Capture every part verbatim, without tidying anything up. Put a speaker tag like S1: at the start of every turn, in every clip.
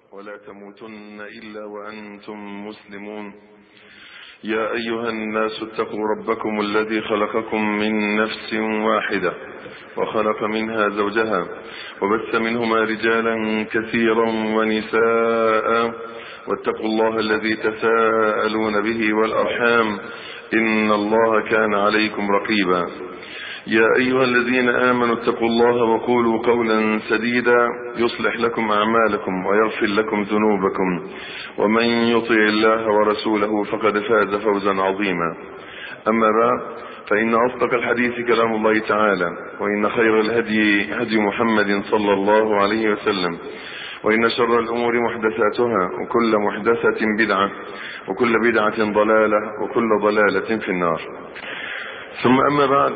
S1: ولا تموتن إلا وأنتم مسلمون. يا أيها الناس اتقوا ربكم الذي خلقكم من نفس واحدة وخلق منها زوجها وبث منهما رجالا كثيرا ونساء، واتقوا الله الذي تساءلون به والأرحام إن الله كان عليكم رقيبا. يا أيها الذين آمنوا اتقوا الله وقولوا قولا سديدا يصلح لكم أعمالكم ويغفر لكم ذنوبكم، ومن يطع الله ورسوله فقد فاز فوزا عظيما. أما بعد، فإن أصدق الحديث كلام الله تعالى، وإن خير الهدي هدي محمد صلى الله عليه وسلم، وإن شر الأمور محدثاتها، وكل محدثة بدعة، وكل بدعة ضلالة، وكل ضلالة في النار. ثم أما بعد،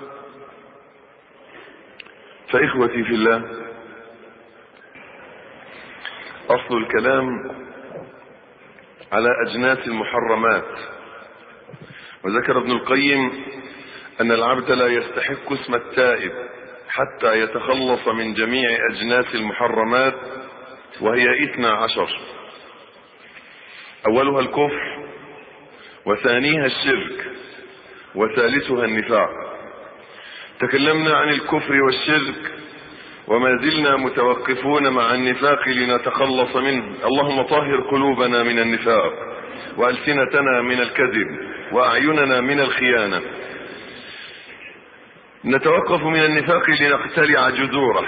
S1: فإخوتي في الله، أصل الكلام على أجناس المحرمات. وذكر ابن القيم أن العبد لا يستحق اسم التائب حتى يتخلص من جميع أجناس المحرمات، وهي اثنا عشر. أولها الكفر، وثانيها الشرك، وثالثها النفاق. تكلمنا عن الكفر والشرك، وما زلنا متوقفون مع النفاق لنتخلص منه. اللهم طهر قلوبنا من النفاق، وألسنتنا من الكذب، وأعيننا من الخيانة. نتوقف من النفاق لنقتلع جذوره،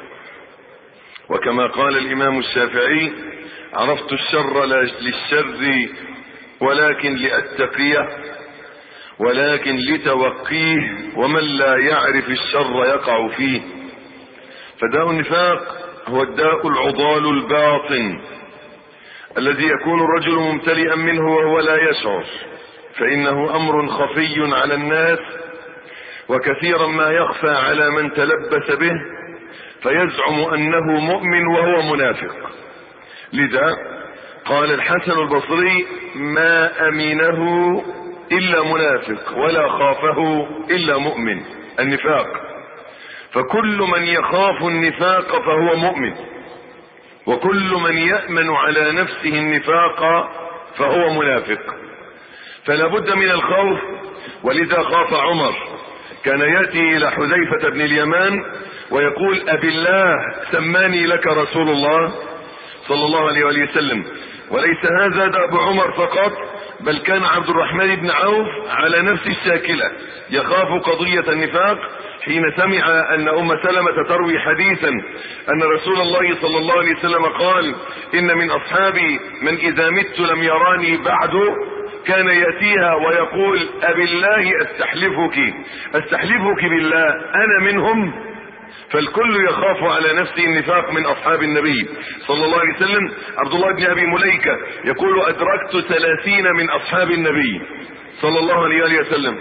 S1: وكما قال الإمام الشافعي: عرفت الشر لا للشر ولكن لأتقيه، ولكن لتوقيه، ومن لا يعرف الشر يقع فيه. فداء النفاق هو الداء العضال الباطن الذي يكون الرجل ممتلئا منه وهو لا يشعر، فإنه أمر خفي على الناس، وكثيرا ما يخفى على من تلبس به فيزعم أنه مؤمن وهو منافق. لذا قال الحسن البصري: ما أمنه إلا منافق، ولا خافه إلا مؤمن. النفاق، فكل من يخاف النفاق فهو مؤمن، وكل من يأمن على نفسه النفاق فهو منافق. فلا بد من الخوف، ولذا خاف عمر. كان يأتي إلى حذيفة بن اليمان ويقول: أبي الله سماني لك رسول الله صلى الله عليه وآله وسلم. وليس هذا دأب عمر فقط، بل كان عبد الرحمن بن عوف على نفس الشاكلة، يخاف قضية النفاق حين سمع أن أم سلمة تروي حديثا أن رسول الله صلى الله عليه وسلم قال: إن من أصحابي من إذا مت لم يراني بعد. كان يأتيها ويقول: أبي الله أستحلفك أستحلفك بالله أنا منهم. فالكل يخاف على نفسه النفاق من أصحاب النبي صلى الله عليه وسلم. عبد الله بن أبي مليكة يقول: أدركت ثلاثين من أصحاب النبي صلى الله عليه وسلم.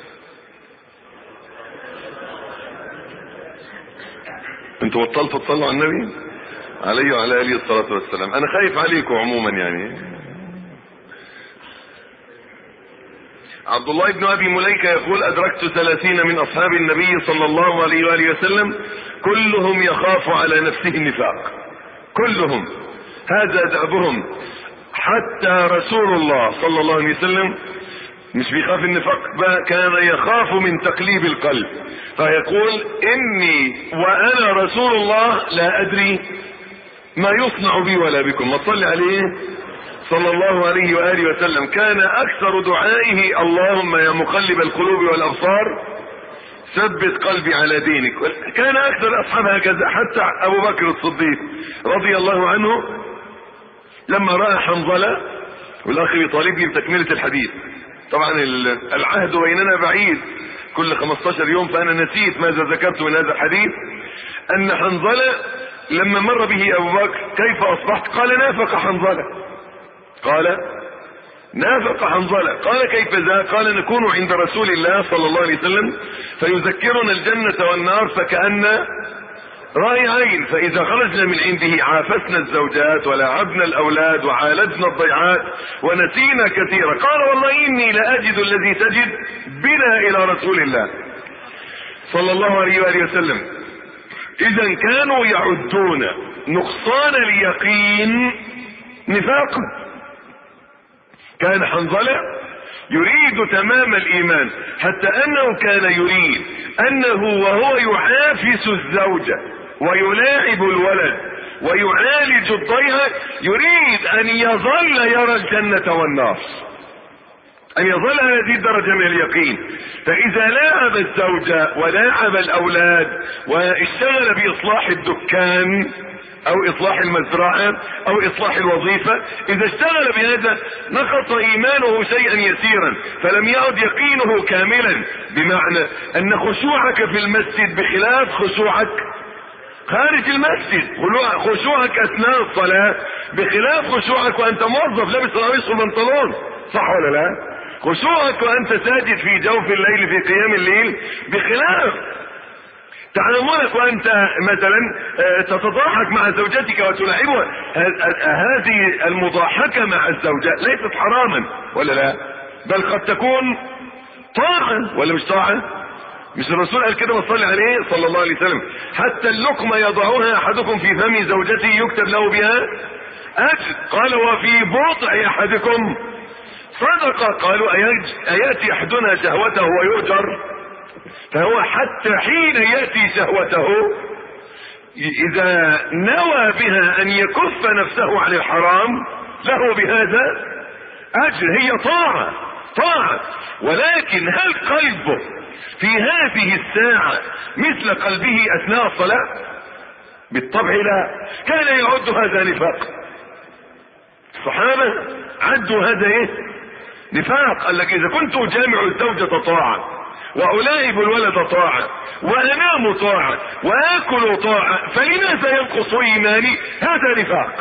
S1: انتوا بطلتوا تصلوا على النبي عليه وعلى آله الصلاة والسلام. أنا خايف عليكم عموما يعني. عبد الله بن أبي مليكة يقول: أدركت ثلاثين من أصحاب النبي صلى الله عليه وآله وسلم كلهم يخاف على نفسه النفاق، كلهم هذا دأبهم. حتى رسول الله صلى الله عليه وسلم مش بيخاف النفاق، كان يخاف من تقليب القلب، فيقول: إني وأنا رسول الله لا أدري ما يصنع بي ولا بكم. ما تصلي عليه صلى الله عليه وآله وسلم. كان أكثر دعائه: اللهم يا مقلب القلوب والأبصار ثبت قلبي على دينك. كان أكثر أصحاب هكذا. حتى أبو بكر الصديق رضي الله عنه لما رأى حنظلة، والأخ يطالبني بتكملة الحديث، طبعا العهد بيننا بعيد كل خمسة عشر يوم، فأنا نسيت ماذا ذكرت من هذا الحديث. أن حنظلة لما مر به أبو بكر: كيف أصبحت؟ قال: نافق حنظلة. قال: نافق حنظلة. قال: كيف ذا؟ قال: نكون عند رسول الله صلى الله عليه وسلم فيذكرنا الجنة والنار فكأن رأي عين، فإذا خرجنا من عنده عافسنا الزوجات ولعبنا الأولاد وعالجنا الضيعات ونسينا كثيرا. قال: والله إني لأجد الذي تجد بنا إلى رسول الله صلى الله عليه وآله وسلم. إذا كانوا يعدون نقصان اليقين نفاقا. كان حنظلة يريد تمام الايمان، حتى انه كان يريد انه وهو يعافس الزوجة ويلاعب الولد ويعالج الضيعة يريد ان يظل يرى الجنة والنار، ان يظل هذه الدرجة من اليقين. فاذا لاعب الزوجة ولاعب الاولاد واشتغل باصلاح الدكان او اصلاح المزرعة او اصلاح الوظيفة، اذا اشتغل بهذا نقص ايمانه شيئا يسيرا، فلم يعد يقينه كاملا. بمعنى ان خشوعك في المسجد بخلاف خشوعك خارج المسجد، خشوعك اثناء الصلاة بخلاف خشوعك وانت موظف لابس قميص وبنطلون، صح ولا لا؟ خشوعك وانت ساجد في جوف الليل في قيام الليل بخلاف تعاملك وانت مثلا تتضاحك مع زوجتك وتلاعبها. هذه المضاحكة مع الزوجة ليست حراما ولا لا، بل قد تكون طاعة ولا مش طاعة؟ مش الرسول قال كده وصلي عليه صلى الله عليه وسلم حتى اللقمة يضعها احدكم في فم زوجته يكتب له بها اجر، قال وفي بطع احدكم صدقة، قالوا اياتي احدنا شهوته ويؤجر؟ فهو حتى حين يأتي شهوته اذا نوى بها ان يكف نفسه عن الحرام له بهذا اجر، هي طاعة طاعة. ولكن هل قلبه في هذه الساعة مثل قلبه اثناء الصلاة؟ بالطبع لا. كان يعد هذا نفاق، الصحابة عدوا هذا ايه؟ نفاق. قال لك اذا كنت اجامع الزوجة طاعة والاعب الولد طاعة وانام طاعة واكل طاعة فلماذا ينقص ايماني؟ هذا نفاق،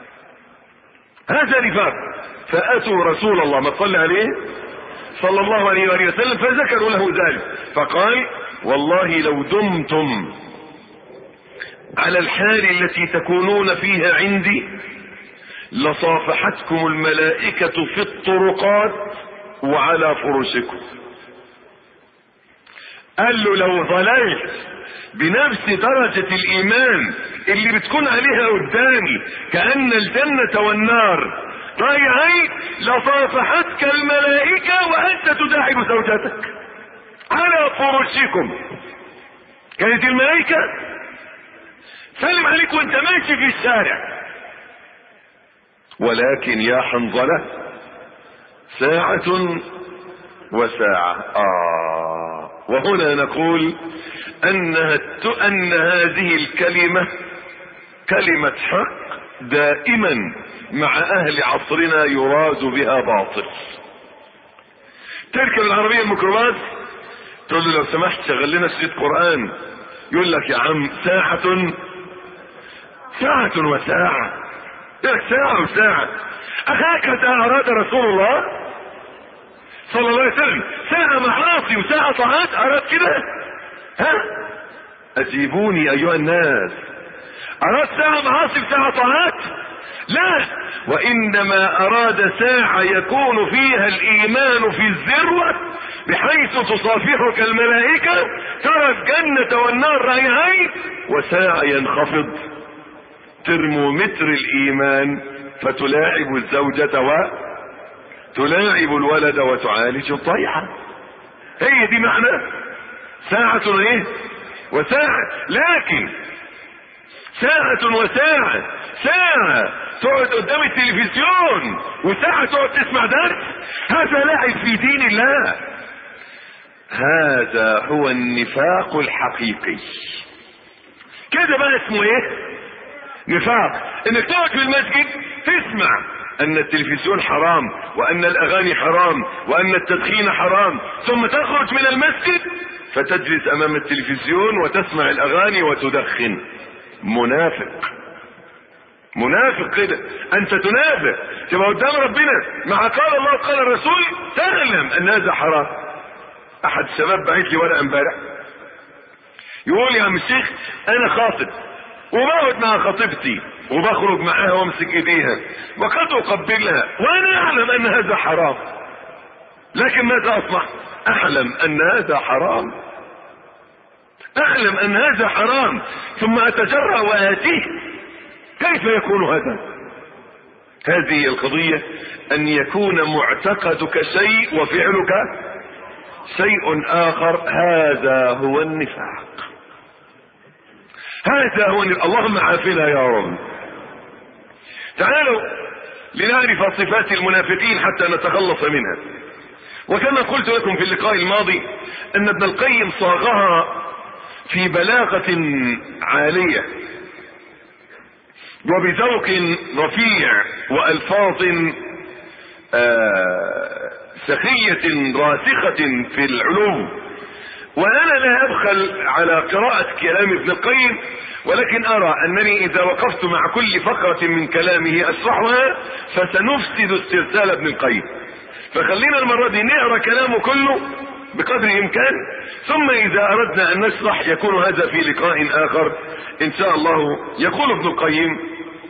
S1: هذا نفاق. فاتوا رسول الله ما صلى عليه صلى الله عليه وآله وسلم فذكروا له ذلك، فقال والله لو دمتم على الحال التي تكونون فيها عندي لصافحتكم الملائكة في الطرقات وعلى فرشكم. قال له لو ظللت بنفس درجة الايمان اللي بتكون عليها قدامي كأن الجنة والنار ضايعين لصافحتك الملائكة وانت تداعب زوجتك على فرشكم. كانت الملائكة سلم عليك وانت ماشي في الشارع. ولكن يا حنظلة ساعة وساعة. آه وهنا نقول أنها أن هذه الكلمة كلمة حق دائما مع أهل عصرنا يراد بها باطل. تركب العربية الميكروباص تقول له لو سمحت شغل لنا شريط قرآن، يقول لك يا عم ساعة ساعة وساعة، يقول لك ساعة وساعة. أهكذا أراد رسول الله صلى الله عليه وسلم؟ ساعة معاصي وساعة طاعات أراد كده؟ ها أجيبوني أيها الناس، أراد ساعة معاصي وساعة طاعات؟ لا، وإنما أراد ساعة يكون فيها الإيمان في الذروة بحيث تصافحك الملائكة ترى الجنة والنار رأيهين، وساعة ينخفض ترمومتر الإيمان فتلاعب الزوجة وتلاعب الولد وتعالج الضيعة. هي دي معنى ساعة ايه وساعة. لكن ساعة وساعة، ساعة تقعد قدام التلفزيون وساعة تقعد تسمع درس، هذا لعب في دين الله. هذا هو النفاق الحقيقي. كده بقى اسمه ايه؟ نفاق. انك تقعد في المسجد تسمع ان التلفزيون حرام وان الاغاني حرام وان التدخين حرام، ثم تخرج من المسجد فتجلس امام التلفزيون وتسمع الاغاني وتدخن. منافق، منافق كده، انت تنافق تبقى قدام ربنا مع قال الله قال الرسول تعلم ان هذا حرام. احد الشباب بعت لي ورقه امبارح يقول يا عم الشيخ انا خاطب وبقعد مع خطيبتي وبخرج معاها وامسك ايديها وقد اقبلها وانا اعلم ان هذا حرام، لكن ماذا اصنع؟ اعلم ان هذا حرام، اعلم ان هذا حرام، ثم اتجرأ واتيه كيف يكون هذا؟ هذه القضية، ان يكون معتقدك شيء وفعلك شيء اخر، هذا هو النفاق. هذا هو النفاق. اللهم عافنا يا رب. تعالوا لنعرف صفات المنافقين حتى نتخلص منها. وكما قلت لكم في اللقاء الماضي ان ابن القيم صاغها في بلاغة عالية وبذوق رفيع والفاظ آه سخية راسخة في العلوم. وانا لا ابخل على قراءة كلام ابن القيم، ولكن ارى انني اذا وقفت مع كل فقرة من كلامه اشرحها فسنفسد استرسال ابن القيم. فخلينا المرة دي نقرأ كلامه كله بقدر الامكان، ثم اذا اردنا ان نشرح يكون هذا في لقاء اخر ان شاء الله. يقول ابن القيم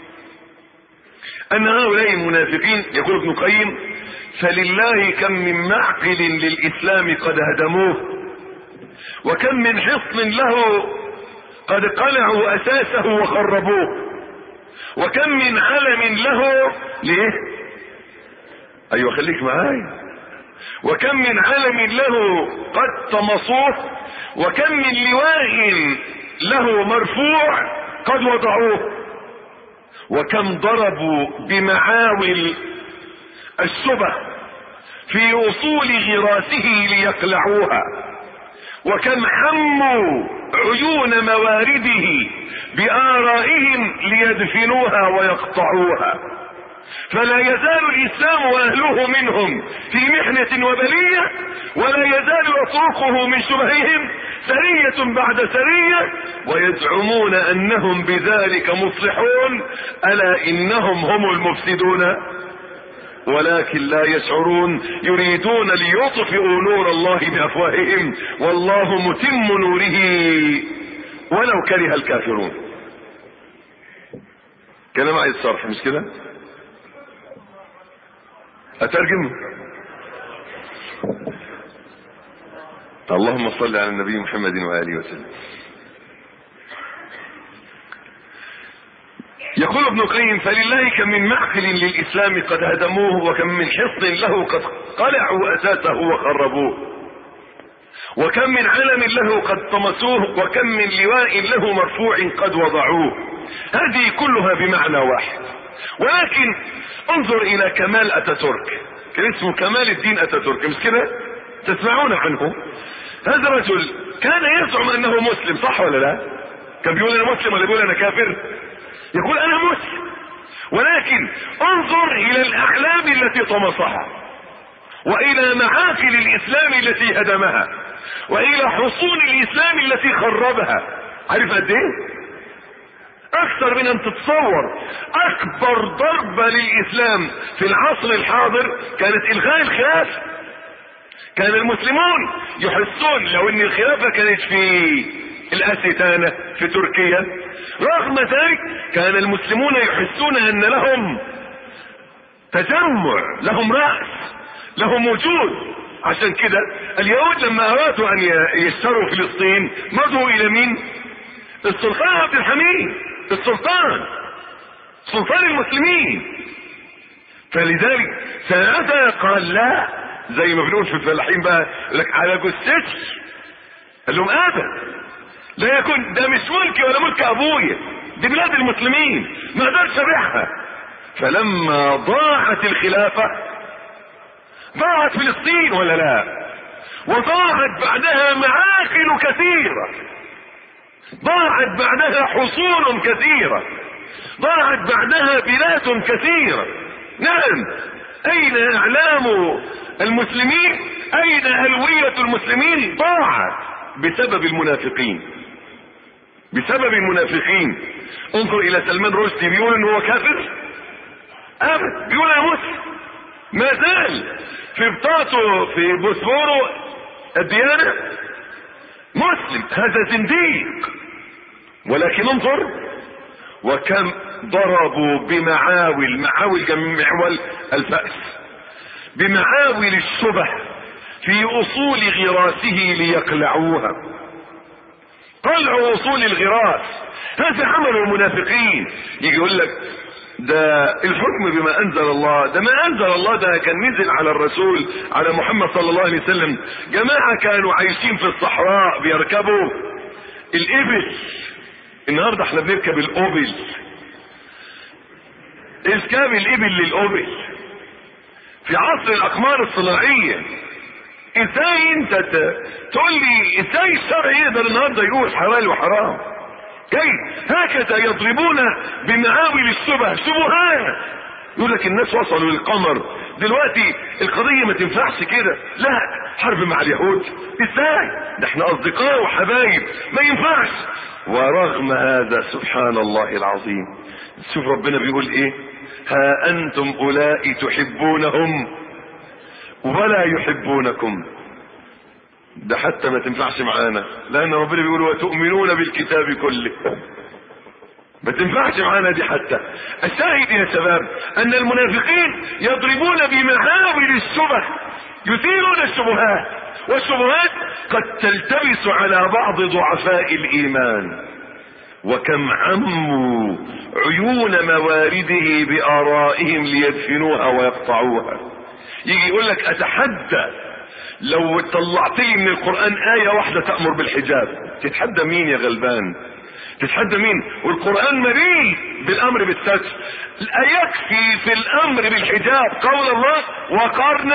S1: ان هؤلاء المنافقين، يقول ابن القيم: فلله كم من معقل للاسلام قد هدموه، وكم من حصن له قد قلعوا اساسه وخربوه، وكم من علم له ليه ايوه خليك معايا وكم من علم له قد طمسوه، وكم من لواء له مرفوع قد وضعوه، وكم ضربوا بمعاول الشبه في اصول غراسه ليقلعوها، وكم حموا عيون موارده بآرائهم ليدفنوها ويقطعوها. فلا يزال الاسلام واهله منهم في محنة وبلية، ولا يزال يطرقه من شبههم سرية بعد سرية، ويزعمون انهم بذلك مصلحون. الا انهم هم المفسدون ولكن لا يشعرون، يريدون ليطفئوا نور الله بافواههم والله متم نوره ولو كره الكافرون. كلام عايز صرح مش كده؟ اترجم. اللهم صل على النبي محمد وآله وسلم. يقول ابن القيم: فلله كم من معقل للاسلام قد هدموه، وكم من حصن له قد قلعوا اساسه وخربوه، وكم من علم له قد طمسوه، وكم من لواء له مرفوع قد وضعوه. هذه كلها بمعنى واحد. ولكن انظر الى كمال اتاتورك، كان اسمه كمال الدين اتاتورك مش كده؟ تسمعون عنه. هذا الرجل كان يزعم انه مسلم، صح ولا لا؟ كان بيقول انا مسلم ولا بيقول انا كافر؟ يقول انا مسلم. ولكن انظر الى الاعلام التي طمسها، والى معاقل الاسلام التي هدمها، والى حصون الاسلام التي خربها. عارف قد ايه؟ اكثر من ان تتصور. اكبر ضربة للاسلام في العصر الحاضر كانت الغاء الخلافة. كان المسلمون يحسون لو ان الخلافة كانت في الاستانة في تركيا، رغم ذلك كان المسلمون يحسون ان لهم تجمع، لهم رأس، لهم وجود. عشان كده اليهود لما ارادوا ان يشتروا فلسطين مضوا الى مين؟ السلطان عبد الحميد، السلطان سلطان المسلمين. فلذلك ساعتها قال لا، زي ما بنقول في الفلاحين بقى لك على جثتي. قال لهم ابدا، لا يكون ده مش ملكي ولا ملك ابويا، دي بلاد المسلمين، ما اقدرش ابيعها. فلما ضاعت الخلافة ضاعت فلسطين ولا لا؟ وضاعت بعدها معاقل كثيرة، ضاعت بعدها حصون كثيرة، ضاعت بعدها بلاد كثيرة. نعم، اين اعلام المسلمين؟ اين هوية المسلمين؟ ضاعت بسبب المنافقين، بسبب المنافقين. انظر الى سلمان رشدي، بيقول ان هو كافر؟ ابدا، بيقول انا مسلم. ما زال في بطاقته في بوسفوره الديانة مسلم، هذا زنديق. ولكن انظر وكم ضربوا بمعاول، معاول جمع معول الفأس، بمعاول الشبه في اصول غراسه ليقلعوها. طلعوا اصول الغراس. هذا عمل المنافقين. يجي يقول لك ده الحكم بما انزل الله، ده ما انزل الله ده كان نزل على الرسول على محمد صلى الله عليه وسلم. جماعة كانوا عايشين في الصحراء بيركبوا الابل، النهاردة احنا بنركب الاوبل. اركاب الابل للاوبل في عصر الاقمار الصناعية. ازاي انت تقول لي ازاي الشرع يقدر النهارده يقول حلال وحرام؟ كيف هكذا يضربون بمعاول الشبه شبهات. يقول لك الناس وصلوا للقمر دلوقتي، القضية ما تنفعش كده، لا حرب مع اليهود ازاي؟ ده احنا اصدقاء وحبايب، ما ينفعش. ورغم هذا سبحان الله العظيم، شوف ربنا بيقول ايه: ها انتم اولئك تحبونهم ولا يحبونكم. ده حتى ما تنفعش معانا، لان ربنا بيقول وتؤمنون بالكتاب كله، ما تنفعش معانا دي حتى. الشاهد يا شباب ان المنافقين يضربون بمعاول الشبه، يثيرون الشبهات، والشبهات قد تلتبس على بعض ضعفاء الايمان. وكم عموا عيون موارده بآرائهم ليدفنوها ويقطعوها. يجي يقول لك اتحدى لو طلعت لي من القرآن آية واحدة تأمر بالحجاب، تتحدى مين يا غلبان؟ تتحدى مين؟ والقرآن مليء بالامر بالستر. يكفي في الامر بالحجاب قول الله وقرن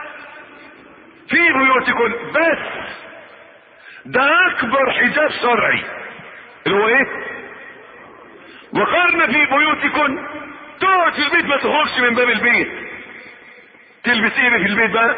S1: في بيوتكم، بس ده اكبر حجاب شرعي اللي هو ايه؟ وقرن في بيوتكم. تقعد في البيت ما تخرجش من باب البيت. تلبس ايه في البيت بقى؟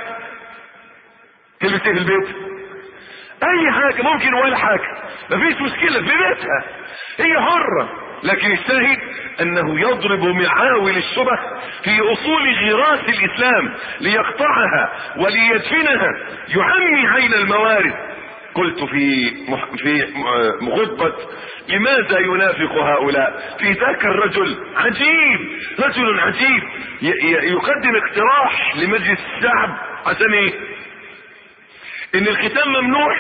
S1: تلبس ايه في البيت؟ اي حاجة ممكن ولا حاجة، مفيش مشكلة في بيتها، هي حرة. لكن الشاهد انه يضرب معاول الشبه في اصول غراس الاسلام ليقطعها وليدفنها، يعمي عين الموارد. قلت في في خطبة لماذا ينافق هؤلاء؟ في ذاك الرجل عجيب، رجل عجيب يقدم اقتراح لمجلس الشعب عشان ايه؟ ان الختان ممنوع،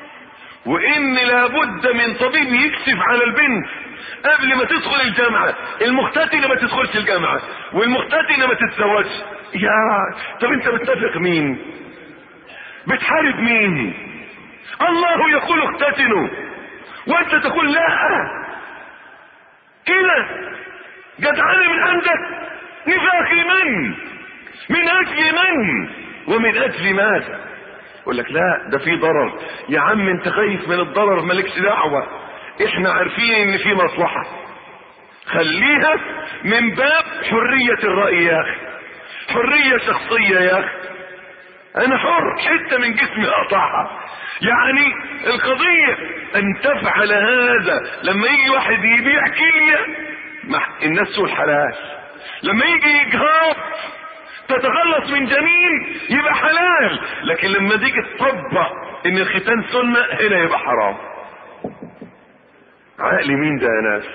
S1: وان لابد من طبيب يكشف على البنت قبل ما تدخل الجامعة، المختتنة ما تدخلش الجامعة والمختتنة ما تتزوجش. يا طب انت بتتفق مين؟ بتحارب مين؟ الله يقول اختتنوا وانت تقول لا. كده جدعانة من عندك؟ نفاق من؟ من اجل من؟ ومن اجل ماذا؟ يقول لك لا ده في ضرر. يا عم انت خايف من الضرر، مالكش دعوة، احنا عارفين ان في مصلحة، خليها من باب حرية الرأي يا اخي، حرية شخصية يا اخي، انا حر، حتة من جسمي اقطعها. يعني القضية ان تفعل هذا. لما يجي واحد يبيع كلية الناس تقول حلال، لما يجي يجهاض تتخلص من جنين يبقى حلال، لكن لما تيجي تطبق ان الختان سنة هنا يبقى حرام. عقل مين ده يا ناس؟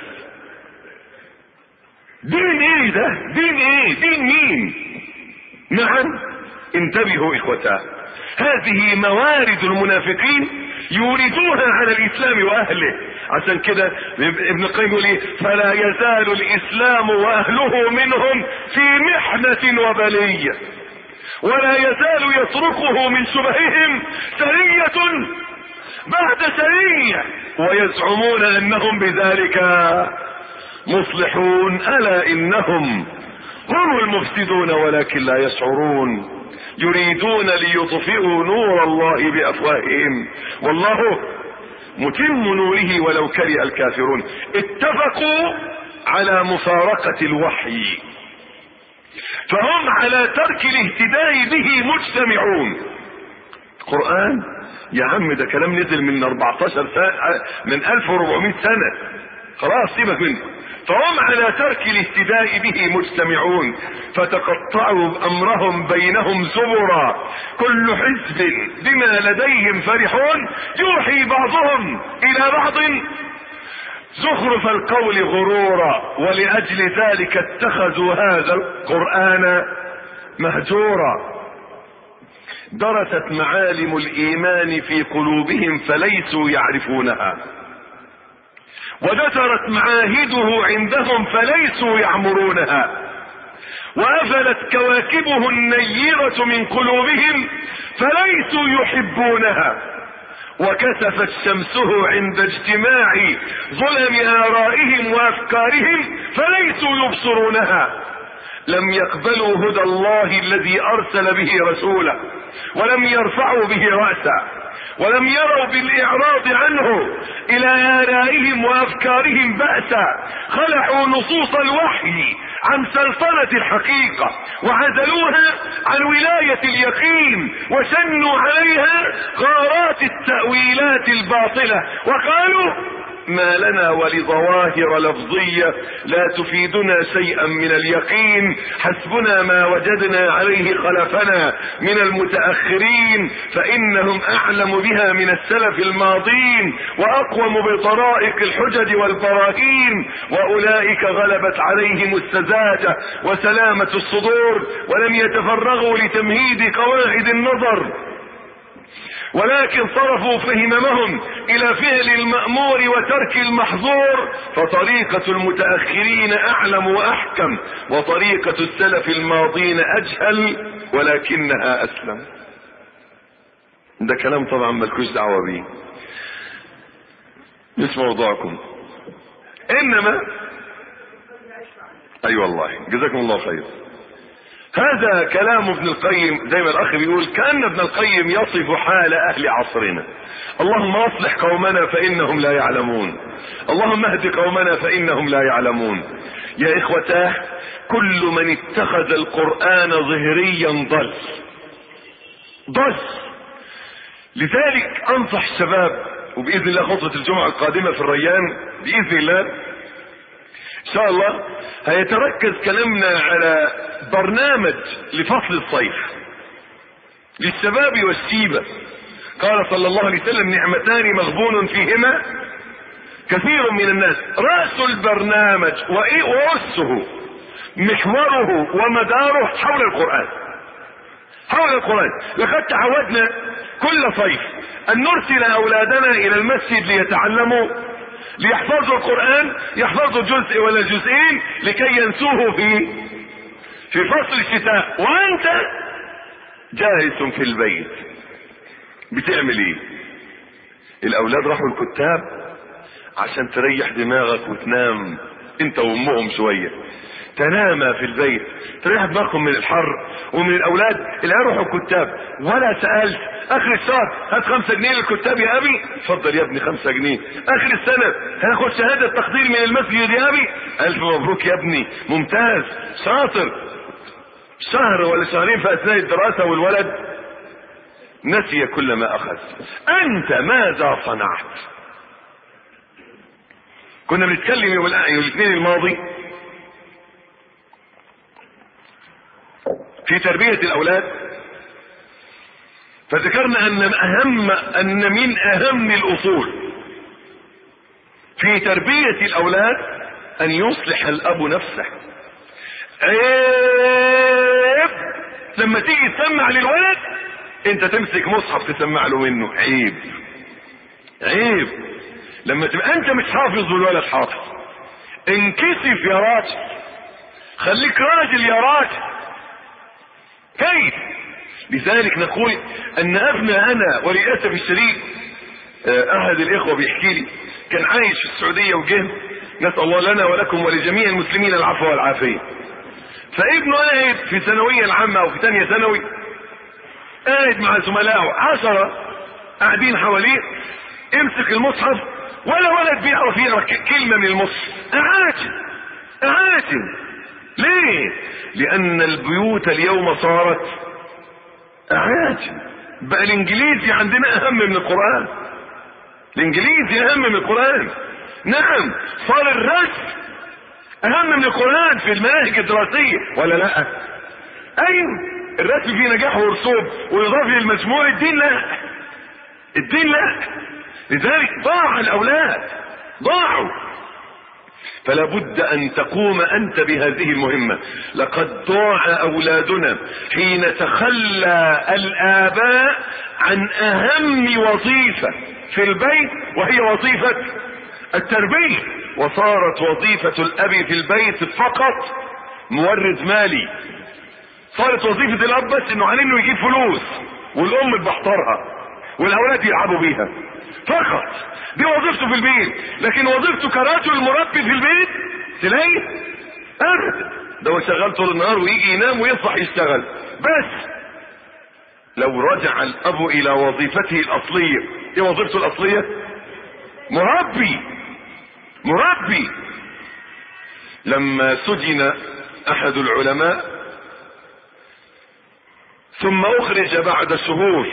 S1: دين ايه ده؟ دين ايه؟ دين مين؟ نعم انتبهوا اخوتاه، هذه موارد المنافقين يوردوها على الاسلام واهله. عشان كده ابن القيم يقول ايه؟ فلا يزال الاسلام واهله منهم في محنة وبلية، ولا يزال يتركه من شبههم سرية بعد سرية، ويزعمون انهم بذلك مصلحون، الا انهم هم المفسدون ولكن لا يشعرون. يريدون ليطفئوا نور الله بافواههم والله متم نوره ولو كره الكافرون. اتفقوا على مفارقة الوحي، فهم على ترك الاهتداء به مجتمعون. القرآن يا عم ده كلام نزل من أربعتاشر سنة، من ألف وأربعمائة سنة، خلاص سيبك منه. فهم على ترك الاهتداء به مجتمعون، فتقطعوا امرهم بينهم زبرا، كل حزب بما لديهم فرحون، يوحي بعضهم الى بعض زخرف القول غرورا، ولاجل ذلك اتخذوا هذا القرآن مهجورا. درست معالم الايمان في قلوبهم فليسوا يعرفونها. ودثرت معاهده عندهم فليسوا يعمرونها، وأفلت كواكبه النيرة من قلوبهم فليسوا يحبونها، وكسفت شمسه عند اجتماع ظلم آرائهم وأفكارهم فليسوا يبصرونها. لم يقبلوا هدى الله الذي أرسل به رسوله، ولم يرفعوا به رأسا، ولم يروا بالإعراض عنه إلى آرائهم وأفكارهم بأسا. خلعوا نصوص الوحي عن سلطنة الحقيقة، وعزلوها عن ولاية اليقين، وشنوا عليها غارات التأويلات الباطلة، وقالوا ما لنا ولظواهر لفظية لا تفيدنا شيئا من اليقين، حسبنا ما وجدنا عليه خلفنا من المتأخرين، فإنهم أعلم بها من السلف الماضين، وأقوم بطرائق الحجج والبراهين، وأولئك غلبت عليهم السذاجة وسلامة الصدور، ولم يتفرغوا لتمهيد قواعد النظر، ولكن صرفوا فهمهم الى فعل المأمور وترك المحظور. فطريقة المتأخرين اعلم واحكم، وطريقة السلف الماضين اجهل ولكنها اسلم. ده كلام طبعا مالكوش دعوة بيه، مش موضوعكم. انما اي أيوة والله جزاكم الله خير. هذا كلام ابن القيم، زي ما الاخ بيقول كأن ابن القيم يصف حال اهل عصرنا. اللهم اصلح قومنا فانهم لا يعلمون، اللهم اهد قومنا فانهم لا يعلمون. يا اخوتاه، كل من اتخذ القرآن ظهريا ضل ضل. لذلك انصح الشباب، وباذن الله خطوة الجمعة القادمة في الريان باذن الله ان شاء الله هيتركز كلامنا على برنامج لفصل الصيف للشباب والشيبة. قال صلى الله عليه وسلم نعمتان مغبون فيهما كثير من الناس. رأس البرنامج وأسه محوره ومداره حول القرآن، حول القرآن. لقد تعودنا كل صيف ان نرسل اولادنا الى المسجد ليتعلموا، ليحفظوا القرآن، يحفظوا جزء ولا جزئين لكي ينسوه في في فصل الشتاء. وانت جاهز في البيت بتعمل ايه؟ الاولاد راحوا الكتاب عشان تريح دماغك وتنام انت وامهم شوية، تنام في البيت تريح دماغكم من الحر ومن الاولاد اللي هيروحوا الكتاب. ولا سألت اخر الشهر هات خمسة جنيه للكتاب يا ابي، اتفضل يا ابني خمسة جنيه. اخر السنة هناخد شهادة تقدير من المسجد يا ابي، الف مبروك يا ابني ممتاز شاطر. شهر ولا شهرين في اثناء الدراسة والولد نسي كل ما اخذ. انت ماذا صنعت؟ كنا بنتكلم يوم الاثنين الماضي في تربية الاولاد، فذكرنا ان اهم ان من اهم الاصول في تربية الاولاد ان يصلح الاب نفسه. عيب لما تيجي تسمع للولد انت تمسك مصحف تسمع له منه، عيب عيب لما تبقى انت مش حافظ والولد حافظ. انكسف يا راجل، خليك راجل يا راجل. كيف؟ لذلك نقول ان ابناءنا وللاسف الشديد احد الاخوة بيحكي لي كان عايش في السعودية وجه، نسأل الله لنا ولكم ولجميع المسلمين العفو والعافية. فابنه قاعد في ثانوية العامة او في ثانية ثانوي، قاعد مع زملائه عشرة قاعدين حواليه، امسك المصحف ولا ولد بيعرف يقرا كلمة من المصحف. اعاجم اعاجم ليه؟ لان البيوت اليوم صارت اعاجم. بقى الانجليزي عندنا اهم من القرآن، الانجليزي اهم من القرآن. نعم صار الرسم اهم من القرآن في المناهج الدراسية ولا لا؟ ايوه الرسم فيه نجاح ورسوب واضافه للمجموع، الدين لا، الدين لا. لذلك ضاع الاولاد، ضاعوا. فلا بد ان تقوم انت بهذه المهمة. لقد ضاع اولادنا حين تخلى الاباء عن اهم وظيفة في البيت، وهي وظيفة التربية. وصارت وظيفة الاب في البيت فقط مورد مالي. صارت وظيفة الاب بس انه عليه انه يجيب فلوس والام تبحترها والاولاد يلعبوا بيها فقط. دي وظيفته في البيت. لكن وظيفته كرجل المربي في البيت تلاقي ابدا، ده هو شغال طول النهار ويجي ينام ويصبح يشتغل بس. لو رجع الاب الى وظيفته الاصلية، ايه وظيفته الاصلية؟ مربي مربي. لما سجن احد العلماء ثم اخرج بعد شهور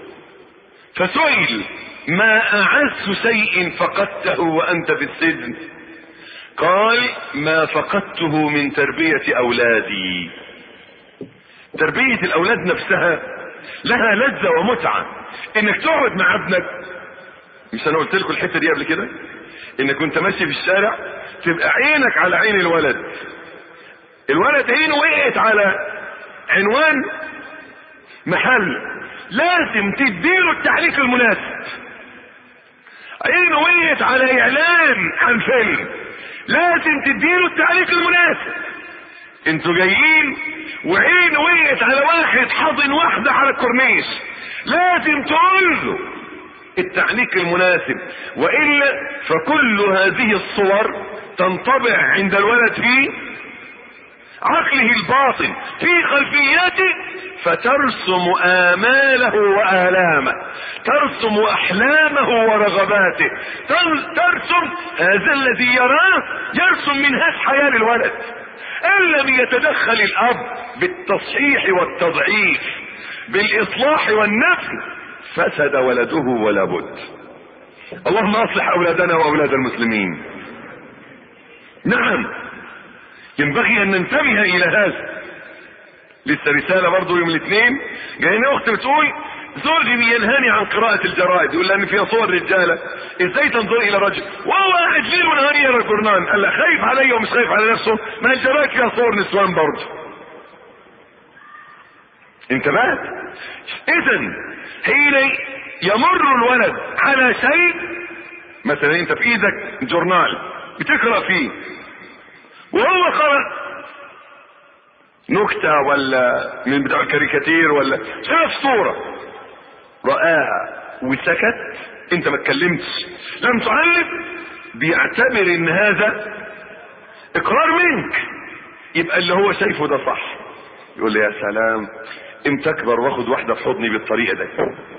S1: فسئل ما اعز شيء فقدته وانت في السجن؟ قال ما فقدته من تربية اولادي. تربية الاولاد نفسها لها لذة ومتعة. انك تقعد مع ابنك، مش انا قلت لكم الحتة دي قبل كده، انك كنت ماشي في الشارع تبقى عينك على عين الولد، الولد عينه وقعت على عنوان محل لازم تديله التعليق المناسب. عينه وقعت على اعلان عن فيلم لازم تديله التعليق المناسب. انتوا جايين وعينه وقعت على واحد حاضن واحدة على الكورنيش لازم تقول له التعليق المناسب، وإلا فكل هذه الصور تنطبع عند الولد في عقله الباطن في خلفياته فترسم آماله وآلامه، ترسم أحلامه ورغباته، ترسم هذا الذي يراه يرسم منهاج حياة الولد. إن لم يتدخل الأب بالتصحيح والتضعيف بالإصلاح والنفي فسد ولده ولا بد. اللهم اصلح اولادنا واولاد المسلمين. نعم ينبغي ان ننتبه الى هذا. لسه رسالة برضو يوم الاثنين جايين اخت بتقول زوجي بينهاني عن قراءة الجرائد، يقول لان فيها صور رجالة، ازاي تنظر الى رجل وهو قاعد ليل ونهار يقرا القرآن؟ قال لا خايف علي ومش خايف على نفسه، ما الجرائد فيها صور نسوان برضو. انتبهت؟ اذا حين يمر الولد على شيء، مثلا انت في ايدك جورنال بتقرأ فيه وهو قرأ نكتة ولا من بتاع الكاريكاتير ولا شاف صورة رآها وسكت، انت ما اتكلمتش لم تعلم، بيعتبر ان هذا اقرار منك، يبقى اللي هو شايفه ده صح. يقول لي يا سلام امتى اكبر واخد واحدة في حضني بالطريقة ده،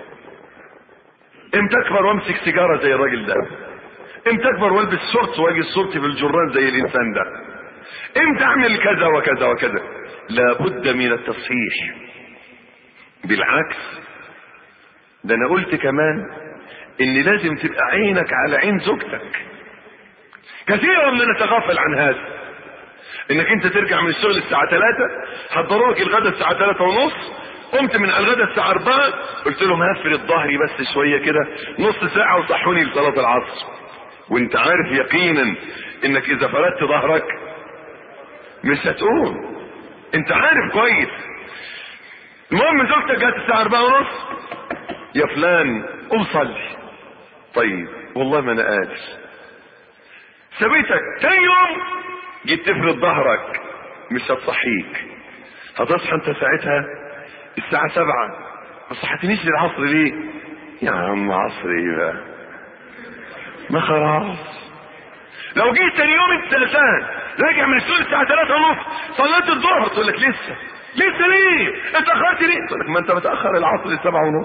S1: امتى اكبر وامسك سيجارة زي الراجل ده، امتى اكبر والبس شورت واجي صورتي في الجران زي الانسان ده، امتى اعمل كذا وكذا وكذا. لابد من التصحيح. بالعكس ده انا قلت كمان ان لازم تبقى عينك على عين زوجتك. كثيرا ما نتغافل عن هذا، انك انت ترجع من الشغل الساعة ثلاثة حضروك الغدا الساعة ثلاثة ونص، قمت من على الغدا الساعة أربعة قلت لهم هفرد ظهري بس شوية كده نص ساعة وصحوني لصلاة العصر، وانت عارف يقينا انك اذا فردت ظهرك مش هتقوم، انت عارف كويس. المهم زوجتك جت الساعة أربعة ونص، يا فلان قوم صلي. طيب والله ما انا قادر. سبيتك تاني يوم جيت تفرد ظهرك مش هتصحيك، هتصحى انت ساعتها الساعة سبعة، ما صحتنيش للعصر ليه؟ يا عم عصر ايه بقى؟ ما خلاص. لو جيت تاني يوم انت سلسان راجع من الشغل الساعة ثلاثة ونص صليت الظهر، تقول لك لسه لسه ليه؟ اتأخرت ليه؟ تقول لك ما انت متأخر العصر السبعة ونص.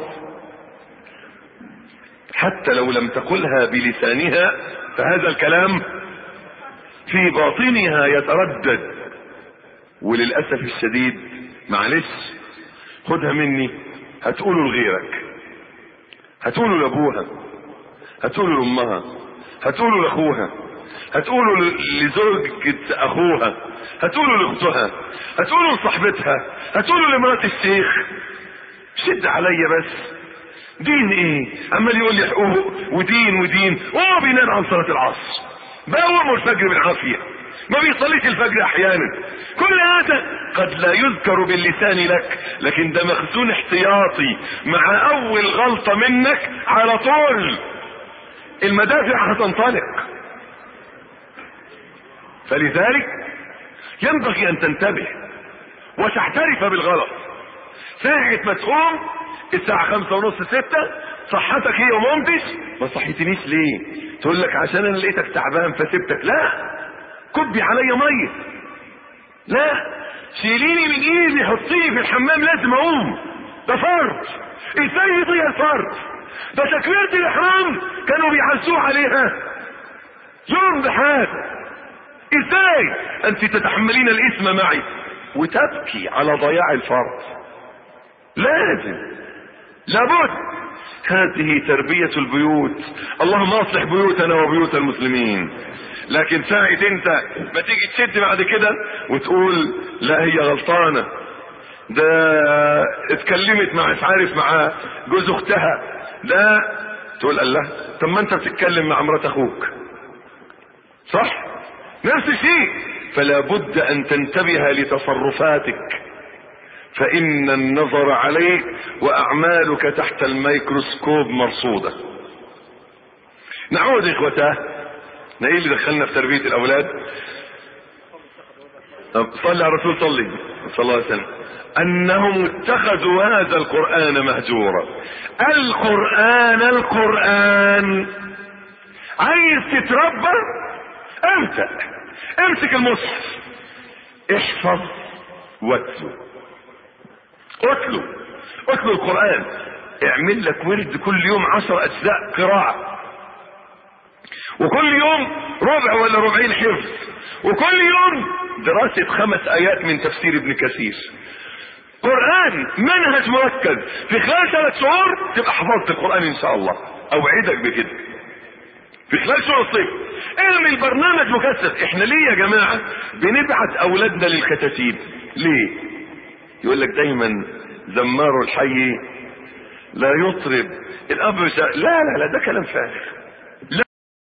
S1: حتى لو لم تقلها بلسانها فهذا الكلام في باطنها يتردد، وللأسف الشديد معلش خدها مني هتقوله لغيرك، هتقوله لابوها، هتقوله لامها، هتقوله لاخوها، هتقوله لزوجة اخوها، هتقوله لاختها، هتقوله لصاحبتها، هتقوله لمرات الشيخ. شد عليا بس، دين ايه؟ عمال يقول لي حقوق ودين ودين وهو بينام عن صلاة العصر، بقوم الفجر بالعافية، ما بيصليش الفجر احيانا. كل هذا قد لا يذكر باللسان لك، لكن ده مخزون احتياطي، مع اول غلطة منك على طول المدافع هتنطلق. فلذلك ينبغي ان تنتبه وتعترف بالغلط. ساعة ما تقوم الساعة خمسة ونص ستة صحتك هي ومامتش، ما صحيتنيش ليه؟ تقول لك عشان انا لقيتك تعبان فسبتك. لا، كبي عليا ميه. لا، شيليني من ايدي حطيني في الحمام لازم اقوم. ده فرض. ازاي يضيع الفرض؟ ده تكبيرة الاحرام كانوا بيعزوه عليها يوم بحاجة. ازاي انت تتحملين الاسم معي وتبكي على ضياع الفرض؟ لازم، لابد. هذه تربية البيوت. اللهم اصلح بيوتنا وبيوت المسلمين. لكن ساعة انت ما تيجي تشد بعد كده وتقول لا هي غلطانة، ده اتكلمت مع مش عارف مع جوز اختها، ده تقول الله طب ما انت بتتكلم مع مرات اخوك، صح؟ نفس الشيء. فلا بد ان تنتبه لتصرفاتك، فان النظر عليك واعمالك تحت الميكروسكوب مرصودة. نعود اخوتاه، ايه اللي دخلنا في تربية الاولاد؟ صلي على الرسول صلي صلى الله عليه وسلم. انهم اتخذوا هذا القرآن مهجورا. القرآن القرآن عايز تتربى؟ ابدأ، امسك المصحف، احفظ واتلو. اتلو اتلو القرآن. اعمل لك ورد كل يوم عشر اجزاء قراءة، وكل يوم ربع ولا ربعين حفظ، وكل يوم دراسة خمس ايات من تفسير ابن كثير. قرآن منهج مركز، في خلال ثلاث شهور تبقى حفظت القرآن ان شاء الله، اوعدك بكده. في خلال شهور الصيف اعمل برنامج مكثف. احنا ليه يا جماعة بنبعت اولادنا للكتاتيب؟ ليه؟ يقول لك دايما زمار الحي لا يطرب الاب. لا لا لا، ده كلام فارغ. لا،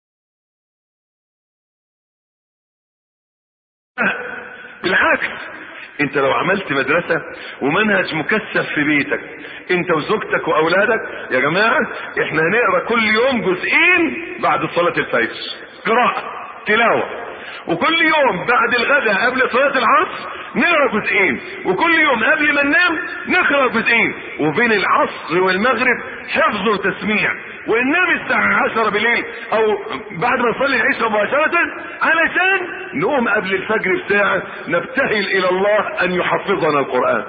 S1: بالعكس، انت لو عملت مدرسة ومنهج مكثف في بيتك انت وزوجتك واولادك، يا جماعة احنا هنقرأ كل يوم جزئين بعد صلاة الفجر قراءة تلاوة، وكل يوم بعد الغداء قبل صلاة العصر نقرأ جزئين، وكل يوم قبل ما ننام نقرأ جزئين، وبين العصر والمغرب حفظ وتسميع، وننام الساعة عشرة بالليل او بعد ما نصلي العشاء مباشرة علشان نقوم قبل الفجر بساعة نبتهل الى الله ان يحفظنا القرآن.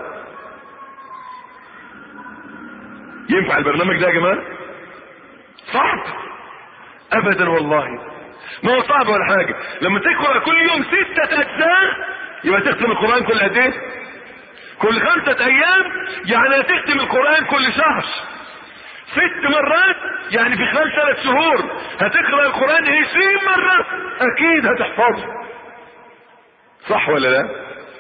S1: ينفع البرنامج ده يا جماعة؟ صعب ابدا والله، ما هو صعب ولا حاجة. لما تقرأ كل يوم ستة اجزاء يبقى تختم القرآن كل قد ايه؟ كل خمسة ايام، يعني هتختم القرآن كل شهر ست مرات، يعني في خلال ثلاث شهور هتقرأ القرآن عشرين مرة، اكيد هتحفظه، صح ولا لا؟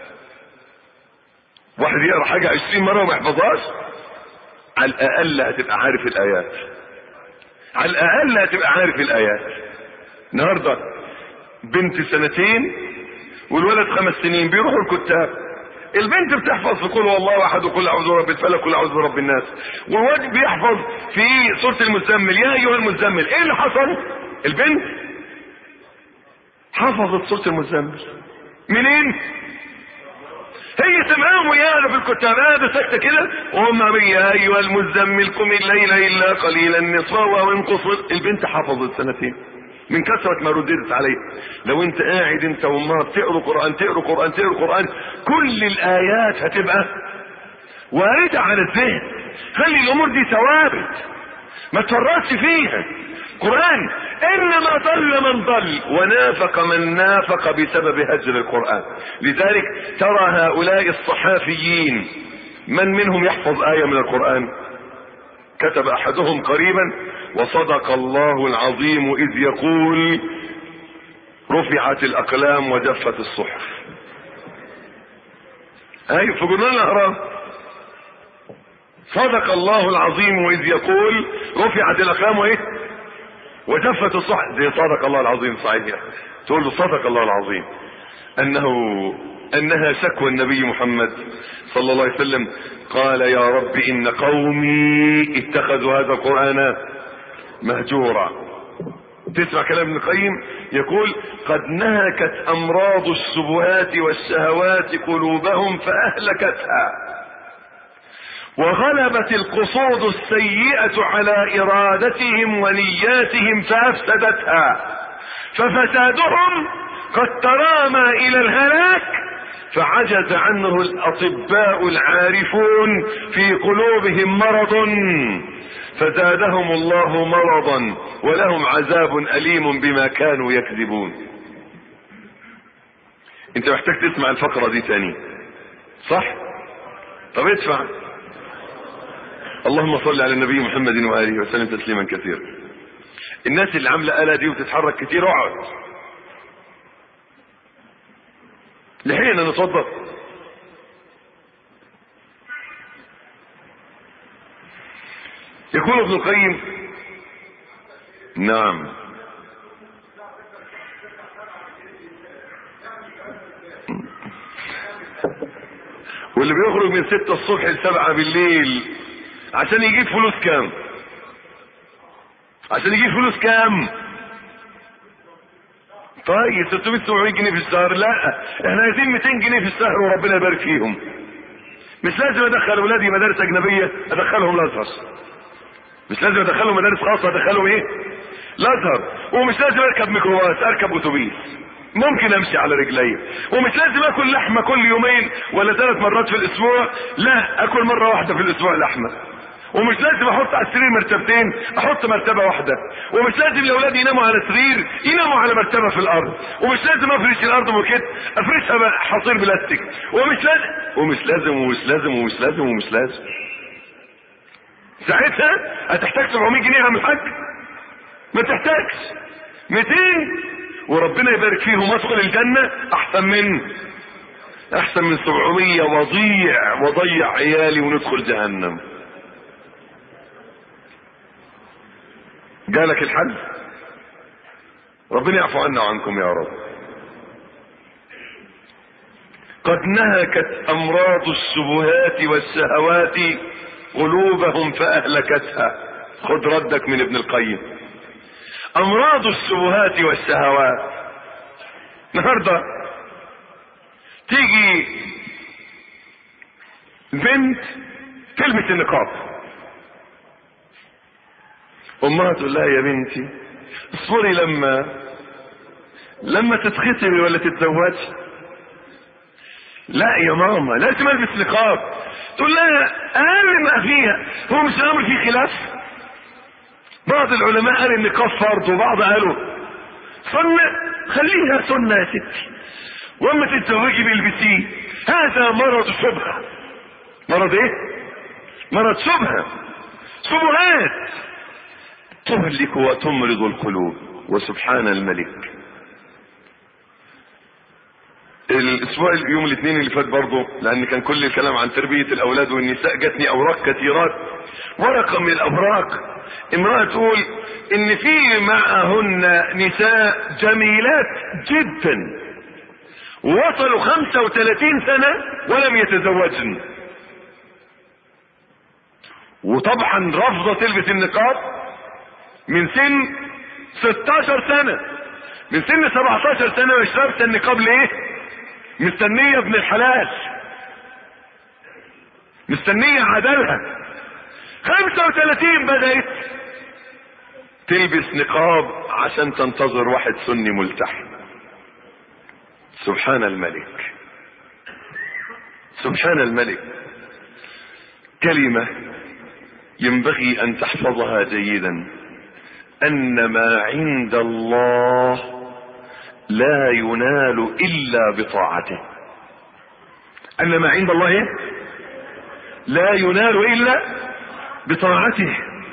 S1: واحد يقرأ حاجة عشرين مرة وما يحفظهاش؟ على الاقل هتبقى عارف الايات، على الاقل هتبقى عارف الايات. النهاردة بنت سنتين والولد خمس سنين بيروحوا الكتاب، البنت بتحفظ في قل هو الله احد وقل اعوذ برب الفلق وقل اعوذ برب الناس، والولد بيحفظ في سورة المزمل يا ايها المزمل. ايه اللي حصل؟ البنت حفظت سورة المزمل منين؟ هي سمعهم ويانا في الكتاب هذا سكتة كده وهم يا ايها المزمل قم الليل الا قليلا نصفه او انقص. البنت حفظت سنتين من كثرة ما رددت عليه. لو انت قاعد انت وامها تقروا قرآن تقروا قرآن تقروا قرآن كل الايات هتبقى واردة على الذهن. خلي الامور دي ثوابت ما تفرطش فيها. قرآن انما ضل من ضل ونافق من نافق بسبب هجر القرآن. لذلك ترى هؤلاء الصحافيين من منهم يحفظ آية من القرآن؟ كتب احدهم قريبا وصدق الله العظيم اذ يقول رفعت الاقلام وجفت الصحف. ايوه في جرنان الاهرام صدق الله العظيم اذ يقول رفعت الاقلام وايه وجفت الصحف. دي صدق الله العظيم صحيح، تقول له صدق الله العظيم انه انها شكوى النبي محمد صلى الله عليه وسلم قال يا رب ان قومي اتخذوا هذا القرآن مهجورا. تسمع كلام ابن القيم يقول قد نهكت امراض الشبهات والشهوات قلوبهم فاهلكتها، وغلبت القصود السيئة على ارادتهم ونياتهم فافسدتها، ففسادهم قد ترامى الى الهلاك، فعجز عنه الاطباء العارفون في قلوبهم مرض فزادهم الله مرضا ولهم عذاب اليم بما كانوا يكذبون. انت محتاج تسمع الفقرة دي تاني، صح؟ طب ادفع. اللهم صل على النبي محمد وآله وسلم تسليما كثيرا. الناس اللي عامله آلة دي وتتحرك كتير اقعد لحين نتوضا. يقول ابن القيم نعم واللي بيخرج من ستة الصبح لسبعة بالليل عشان يجيب فلوس كام؟ عشان يجيب فلوس كام؟ طيب ستمية سبعمية جنيه في الشهر؟ لا، احنا عايزين ميتين جنيه في الشهر وربنا يبارك فيهم. مش لازم ادخل اولادي مدارس اجنبيه، ادخلهم الازهر. مش لازم ادخلهم مدارس خاصه، ادخلهم ايه؟ الازهر. ومش لازم اركب ميكروباص، اركب اتوبيس، ممكن امشي على رجلي. ومش لازم اكل لحمه كل يومين ولا ثلاث مرات في الاسبوع، لا، اكل مره واحده في الاسبوع لحمه. ومش لازم احط على السرير مرتبتين، احط مرتبه واحده. ومش لازم الاولاد يناموا على سرير، يناموا على مرتبه في الارض. ومش لازم افرش الارض موكيت، افرشها حصير بلاستيك. ومش لازم ومش لازم ومش لازم ومش لازم ومش لازم. ساعتها هتحتاج سبعمية جنيه يا عم الحاج؟ ما تحتاجش، ميتين وربنا يبارك فيهم ادخل الجنه احسن من احسن من سبعمية وضيع وضيع عيالي وندخل جهنم. جالك الحل؟ ربنا يعفو عنا وعنكم يا رب. قد نهكت امراض الشبهات والشهوات قلوبهم فاهلكتها. خد ردك من ابن القيم. امراض الشبهات والشهوات، النهارده تيجي بنت تلبس النقاب، امها تقول لها يا بنتي اصبري لما لما تتخطبي ولا تتزوجي. لا يا ماما لازم البس نقاب. تقول لها اقل ما فيها، هو مش الامر فيه خلاف؟ بعض العلماء قال النقاب فرض وبعض قالوا سنه. خليها سنه يا ستي، واما تتزوجي بالبسيه. هذا مرض شبهه. مرض ايه؟ مرض شبهه، شبهات تهلك وتمرض القلوب. وسبحان الملك. الاسبوع يوم الاثنين اللي فات برضه، لان كان كل الكلام عن تربية الاولاد والنساء، جاتني اوراق كثيرات. ورقة من الاوراق امرأة تقول ان في معهن نساء جميلات جدا ووصلوا خمسة وثلاثين سنة ولم يتزوجن، وطبعا رافضة تلبس النقاب من سن ستاشر سنة. من سن سبعتاشر سنة مش لابسة النقاب ليه؟ مستنية ابن الحلال، مستنية عدلها. خمسة وثلاثين بدأت تلبس نقاب عشان تنتظر واحد سني ملتحي. سبحان الملك، سبحان الملك. كلمة ينبغي ان تحفظها جيدا، ان ما عند الله لا ينال الا بطاعته. ان ما عند الله لا ينال الا بطاعته.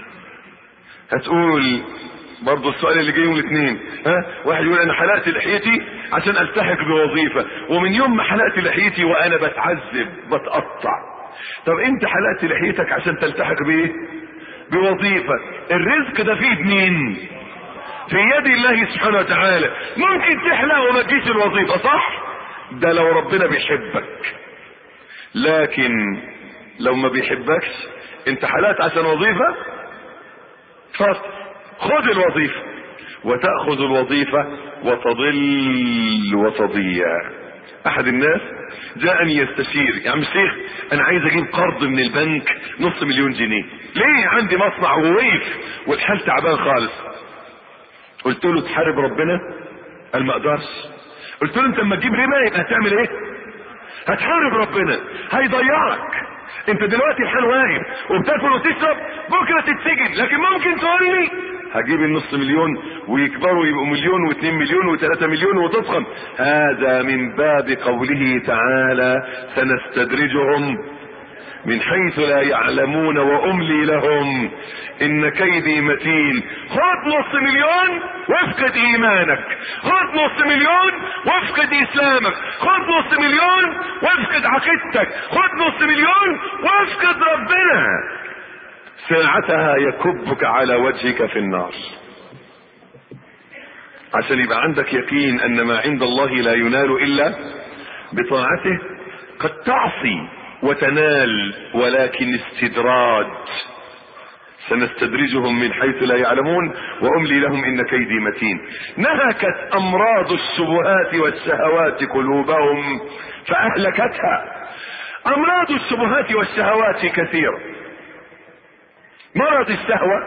S1: هتقول برضو السؤال اللي جاي يوم الاثنين، ها واحد يقول انا حلقت لحيتي عشان التحق بوظيفة، ومن يوم ما حلقت لحيتي وانا بتعذب بتقطع. طب انت حلقت لحيتك عشان تلتحق بايه؟ بوظيفة. الرزق ده في ايد مين؟ في يد الله سبحانه وتعالى. ممكن تحلق وما تجيش الوظيفة، صح؟ ده لو ربنا بيحبك. لكن لو ما بيحبكش، انت حلقت عشان وظيفة، فاضل خد الوظيفة وتأخذ الوظيفة وتضل وتضيع. احد الناس جاءني يستشير، يا عم الشيخ انا عايز اجيب قرض من البنك نص مليون جنيه، ليه؟ عندي مصنع ووقف والحال تعبان خالص. قلت له تحارب ربنا؟ قال ما اقدرش. قلت له انت اما تجيب ربا يبقى هتعمل ايه؟ هتحارب ربنا، هيضيعك. انت دلوقتي الحال واقف وبتاكل وتشرب، بكره تتسجن، لكن ممكن تقول لي هجيب النص مليون ويكبروا يبقوا مليون واثنين مليون وثلاثة مليون وتضخم. هذا من باب قوله تعالى سنستدرجهم من حيث لا يعلمون واملي لهم ان كيدي متين. خد نص مليون وافقد ايمانك، خد نص مليون وافقد اسلامك، خد نص مليون وافقد عقيدتك، خد نص مليون وافقد ربنا، ساعتها يكبك على وجهك في النار. عشان يبقى عندك يقين ان ما عند الله لا ينال الا بطاعته. قد تعصي وتنال ولكن استدراج. سنستدرجهم من حيث لا يعلمون واملي لهم ان كيدي متين. نهكت امراض الشبهات والشهوات قلوبهم فاهلكتها. امراض الشبهات والشهوات كثيرة. مرض الشهوة،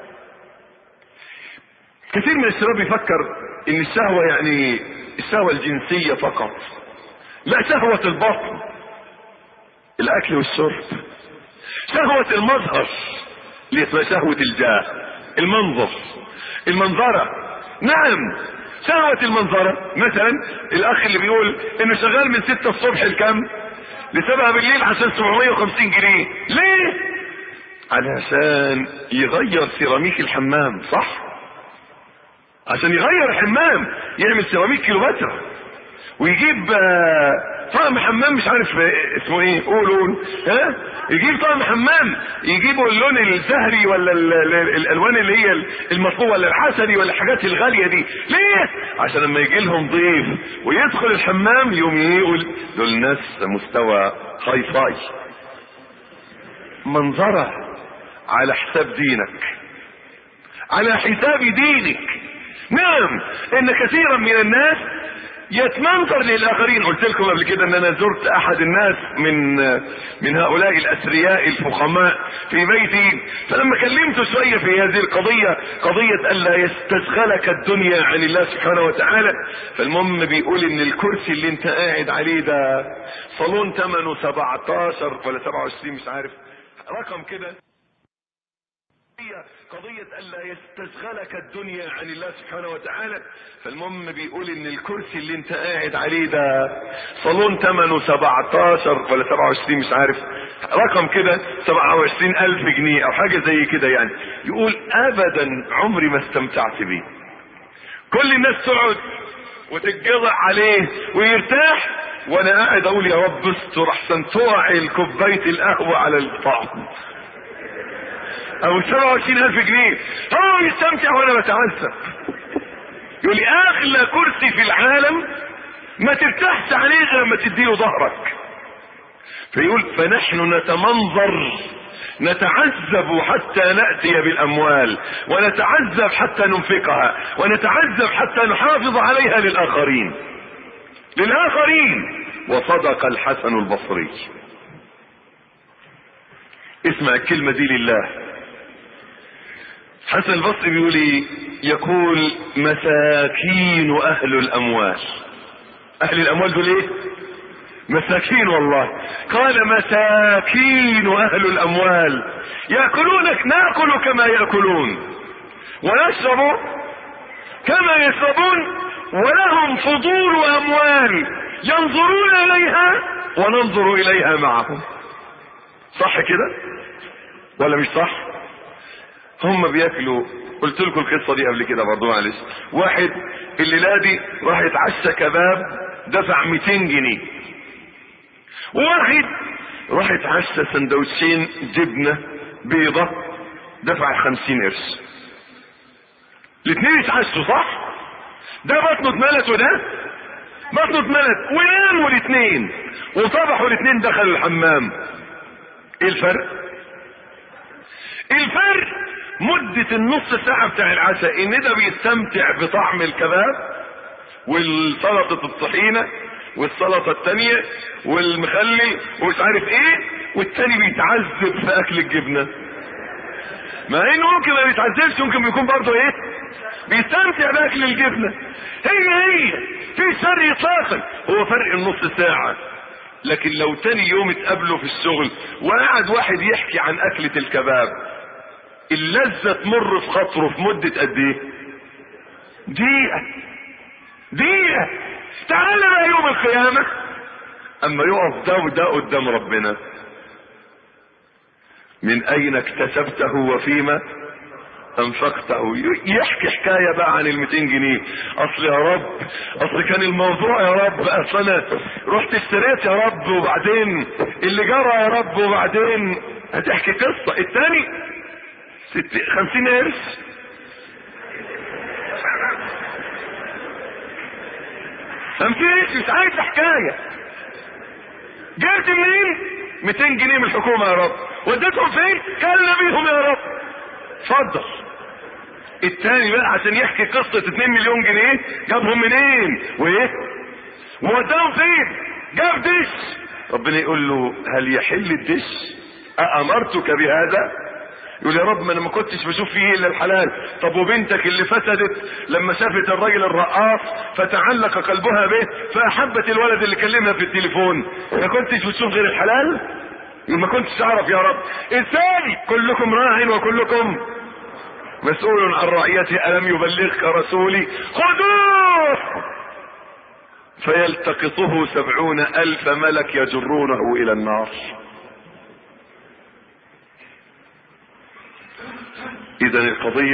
S1: كثير من الشباب يفكر ان الشهوة يعني الشهوة الجنسية فقط، لا، شهوة البطن، الاكل والشرب، شهوة المظهر اللي اسمها شهوة الجاه، المنظر، المنظرة. نعم، شهوة المنظرة. مثلا الاخ اللي بيقول انه شغال من ستة الصبح لكم لسبعة بالليل عشان سبعمية وخمسين جنيه، ليه؟ علشان يغير سيراميك الحمام، صح؟ عشان يغير الحمام يعمل سيراميك كيلومتر ويجيب طقم حمام مش عارف اسمه ايه، قولوا ها، يجيب طقم حمام يجيبوا اللون الزهري ولا الالوان اللي هي المطلوبه ولا الحسني ولا الحاجات الغاليه دي، ليه؟ عشان لما يجي لهم ضيف ويدخل الحمام يوم يقول دول ناس مستوى هاي فاي. منظره على حساب دينك، على حساب دينك. نعم، ان كثيرا من الناس يتمنظر للاخرين. قلت لكم قبل كده ان انا زرت احد الناس من من هؤلاء الاثرياء الفخماء في بيتي، فلما كلمته شويه في هذه القضيه، قضيه الا يستشغلك الدنيا عن الله سبحانه وتعالى، فالمهم بيقول ان الكرسي اللي انت قاعد عليه ده صالون ثمنه سبعتاشر ولا سبعة وعشرين مش عارف رقم كده، قضية ألا يستشغلك الدنيا عن الله سبحانه وتعالى، فالمهم بيقول ان الكرسي اللي انت قاعد عليه ده صالون ثمنه سبعتاشر ولا سبعة وعشرين مش عارف رقم كده، سبعة وعشرين الف جنيه او حاجة زي كده يعني. يقول ابدا عمري ما استمتعت بيه. كل الناس تقعد وتتجضع عليه ويرتاح، وانا قاعد اقول يا رب استر احسن تقع كوبايه القهوه على الطعم او سبعة وعشرين الف جنيه. هو يستمتع وانا بتعذب. يقول لي اغلى كرسي في العالم ما ترتاحش عليه غير ما تديله ظهرك. فيقول فنحن نتمنظر نتعذب حتى نأتي بالاموال، ونتعذب حتى ننفقها، ونتعذب حتى نحافظ عليها للاخرين للاخرين وصدق الحسن البصري. اسمع الكلمة دي لله. حسن البصري بيقول ايه؟ يقول مساكين اهل الاموال. اهل الاموال دول ايه؟ مساكين والله. قال مساكين اهل الاموال يأكلون ناكل كما يأكلون ونشرب كما يشربون ولهم فضول اموال ينظرون اليها وننظر اليها معهم. صح كده ولا مش صح؟ هم بياكلوا. قلت لكم القصه دي قبل كده برضو معلش. واحد الليله دي راح يتعشى كباب دفع مئتين جنيه، وواحد راح يتعشى سندوتشين جبنه بيضه دفع خمسين قرش. الاثنين يتعشوا صح؟ ده بطنه اتملت وده بطنه اتملت، وناموا الاثنين وصبحوا الاثنين دخلوا الحمام. ايه الفرق؟ الفرق مدة النص ساعة بتاع العشاء ان ده بيستمتع بطعم الكباب والسلطة الطحينة والسلطة التانية والمخلل ومش عارف ايه، والتاني بيتعذب في اكل الجبنة، مع انه ممكن ما بيتعذبش، ممكن بيكون برضه ايه بيستمتع باكل الجبنة. هي هي في فرق اطلاقا، هو فرق النص ساعة. لكن لو تاني يوم اتقابلوا في الشغل وقعد واحد يحكي عن اكلة الكباب، اللذة تمر في خاطره في مدة قد ايه؟ دقيقة دقيقة. تعال بقى يوم القيامة اما يقف ده وده قدام ربنا، من اين اكتسبته وفيما انفقته، يحكي حكاية بقى عن المتين جنيه. اصل يا رب، اصل كان الموضوع يا رب، اصل انا رحت اشتريت يا رب، وبعدين اللي جرى يا رب، وبعدين هتحكي قصة. التاني ست خمسين قرش، خمسين قرش مش عايز حكاية. جبت منين؟ ميتين جنيه من الحكومة يا رب، وديتهم فين؟ كلنا بيهم يا رب، اتفضل. التاني بقى عشان يحكي قصة اتنين مليون جنيه جابهم منين وايه ووداهم فين؟ جاب دش. ربنا يقول له هل يحل الدش؟ أأمرتك بهذا؟ يقول يا رب ما انا ما كنتش بشوف فيه الا الحلال. طب وبنتك اللي فسدت لما شافت الراجل الرقاص فتعلق قلبها به فاحبت الولد اللي كلمها في التليفون، ما كنتش بتشوف غير الحلال؟ ما كنتش اعرف يا رب. ازاي؟ كلكم راع وكلكم مسؤول عن رعيته، ألم يبلغك رسولي؟ خذوه فيلتقطه سبعون ألف ملك يجرونه إلى النار. إذا القضية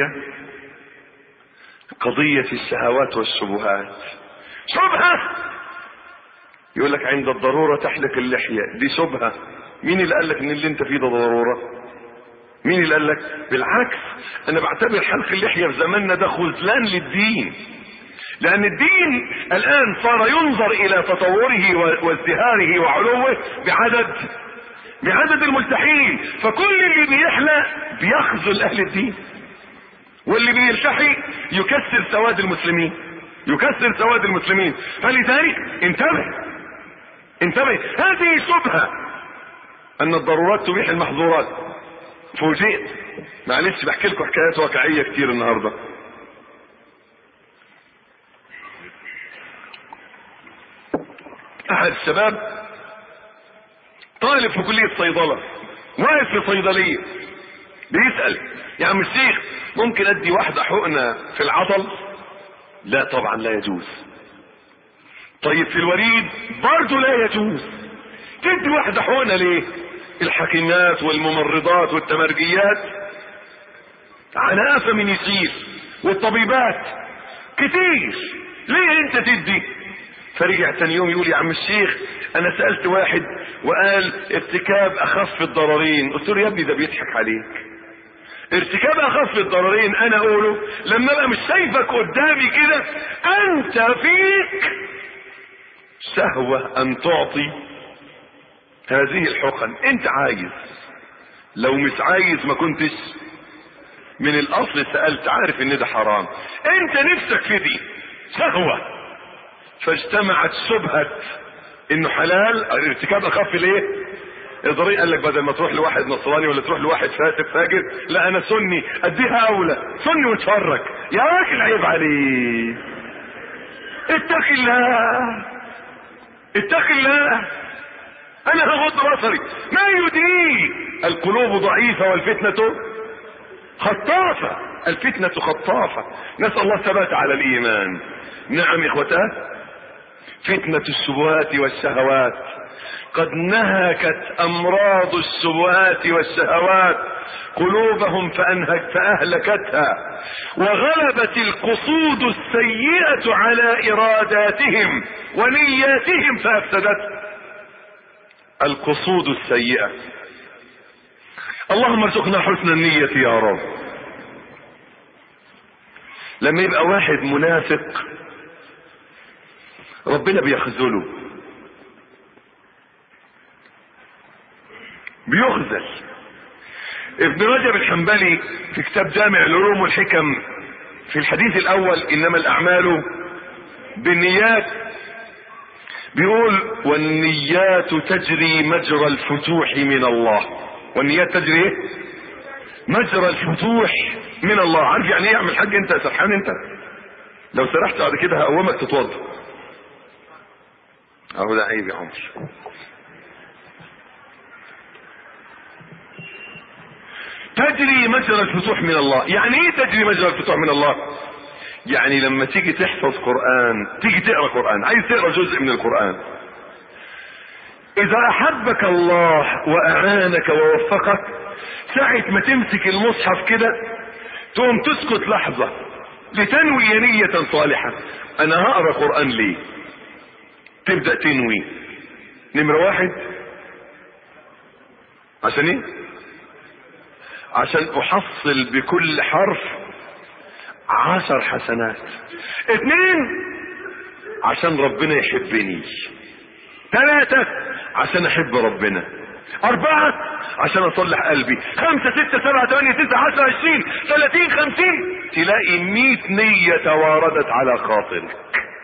S1: قضية الشهوات والشبهات. شبهة يقول لك عند الضرورة تحلق اللحية، دي شبهة. مين اللي قال لك ان اللي انت فيه ده ضرورة؟ مين اللي قال لك؟ بالعكس، انا بعتبر حلق اللحية في زماننا ده خذلان للدين، لان الدين الان صار ينظر الى تطوره وازدهاره وعلوه بعدد بعدد الملتحين، فكل اللي بيحلق بيخذل اهل الدين، واللي بيلتحي يكسر سواد المسلمين، يكسر سواد المسلمين. فلذلك انتبه انتبه، هذه شبهة ان الضرورات تبيح المحظورات. فوجئت، معلش بحكي لكم حكايات واقعية كتير النهاردة. احد الشباب طالب في كلية صيدلة، واقف في صيدلية بيسأل يا عم الشيخ ممكن ادي واحدة حقنة في العضل؟ لا طبعا لا يجوز. طيب في الوريد؟ برضه لا يجوز. تدي واحدة حقنة ليه؟ الحكيمات والممرضات والتمرجيات عنافة من يسير، والطبيبات كتير، ليه انت تدي؟ فرجع تاني يوم يقول يا عم الشيخ انا سألت واحد وقال ارتكاب اخف الضررين. قلت له يا ابني ده بيضحك عليك. ارتكاب اخف الضررين انا اقوله لما ابقى مش شايفك قدامي كده، انت فيك شهوة ان تعطي هذه الحقن، انت عايز. لو مش عايز ما كنتش من الاصل سألت، عارف ان ده حرام، انت نفسك في دي شهوة. فاجتمعت شبهة انه حلال ارتكاب اخف ليه الضرير. قال لك بدل ما تروح لواحد نصراني ولا تروح لواحد فاسق فاجر، لا انا سني اديها اولى، سني واتفرج. يا راجل عيب عليك، اتق الله اتق الله. انا هغض بصري ما يدريك القلوب ضعيفة والفتنة خطافة، الفتنة خطافة. نسأل الله الثبات على الايمان. نعم اخوتاه، فتنة الشبهات والشهوات قد نهكت امراض الشبهات والشهوات قلوبهم فأنهك فأهلكتها، وغلبت القصود السيئة على اراداتهم ونياتهم فافسدتها. القصود السيئة، اللهم ارزقنا حسن النية يا رب. لما يبقى واحد منافق ربنا بيخذله، بيخذل. ابن رجب الحنبلي في كتاب جامع العلوم والحكم في الحديث الاول انما الاعمال بالنيات بيقول والنيات تجري مجرى الفتوح من الله. والنيات تجري مجرى الفتوح من الله. عارف يعني ايه يعمل حاج انت سرحان؟ انت لو سرحت بعد كده هقومك تتوضا. اهو ده عيب يا عمر. تجري مجرى الفتوح من الله. يعني ايه تجري مجرى الفتوح من الله؟ يعني لما تيجي تحفظ قرآن، تيجي تقرأ قرآن، عايز تقرأ جزء من القرآن، اذا احبك الله واعانك ووفقك، ساعة ما تمسك المصحف كده تقوم تسكت لحظة لتنوي نية صالحة. انا هقرأ قرآن ليه؟ تبدأ تنوي. نمرة واحد عشان ايه؟ عشان احصل بكل حرف عشر حسنات. اتنين عشان ربنا يحبني. ثلاثة عشان احب ربنا. اربعة عشان اصلح قلبي. خمسة ستة سبعة ثمانية تسعة عشرة عشرين ثلاثين خمسين تلاقي مئة نية تواردت على خاطرك.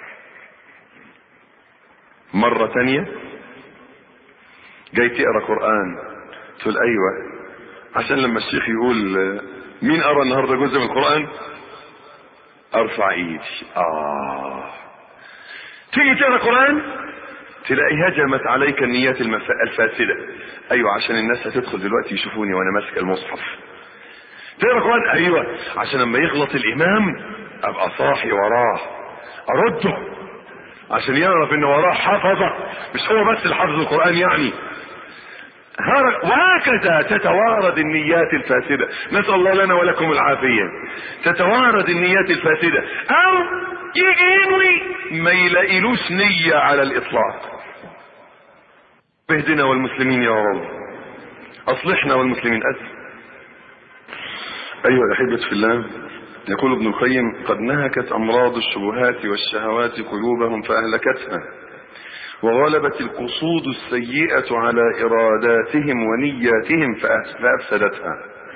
S1: مرة تانية جاي تقرأ قرآن تقول ايوه عشان لما الشيخ يقول مين قرأ النهاردة جزء من القرآن ارفع ايدي. اه تيجي تقرأ قرآن تلاقي هجمت عليك النيات الفاسدة. ايوه عشان الناس هتدخل دلوقتي يشوفوني وانا ماسك المصحف. تقرأ قرآن ايوه عشان لما يغلط الامام ابقى صاحي وراه ارده عشان يعرف ان وراه حفظه، مش هو بس اللي حفظ القرآن يعني. وهكذا تتوارد النيات الفاسدة. نسأل الله لنا ولكم العافية. تتوارد النيات الفاسدة. او يجي ينوي ما يلاقيلوش نية على الاطلاق. اهدنا والمسلمين يا رب، اصلحنا والمسلمين. أسف. ايها الاحبة في الله، يقول ابن القيم قد نهكت امراض الشبهات والشهوات قلوبهم فاهلكتها، وغلبت القصود السيئة على اراداتهم ونياتهم فافسدتها.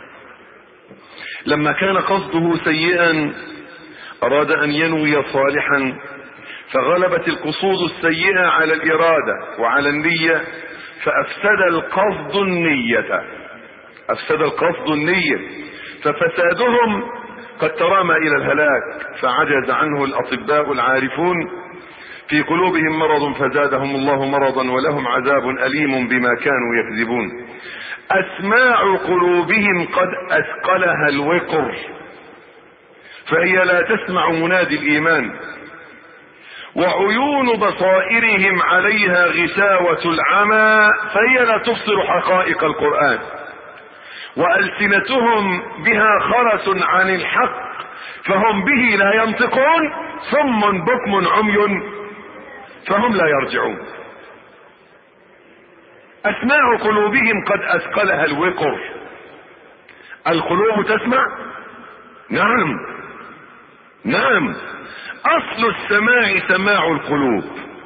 S1: لما كان قصده سيئا اراد ان ينوي صالحا، فغلبت القصود السيئة على الارادة وعلى النية فافسد القصد النية. افسد القصد النية ففسادهم قد ترامى الى الهلاك، فعجز عنه الاطباء العارفون. في قلوبهم مرض فزادهم الله مرضا ولهم عذاب أليم بما كانوا يكذبون. أسماع قلوبهم قد أثقلها الوقر، فهي لا تسمع منادي الإيمان. وعيون بصائرهم عليها غشاوة العمى، فهي لا تبصر حقائق القرآن. وألسنتهم بها خرس عن الحق، فهم به لا ينطقون. صم بكم عمي فهم لا يرجعون. أسماع قلوبهم قد أثقلها الوقر. القلوب تسمع؟ نعم نعم. أصل السماع سماع القلوب.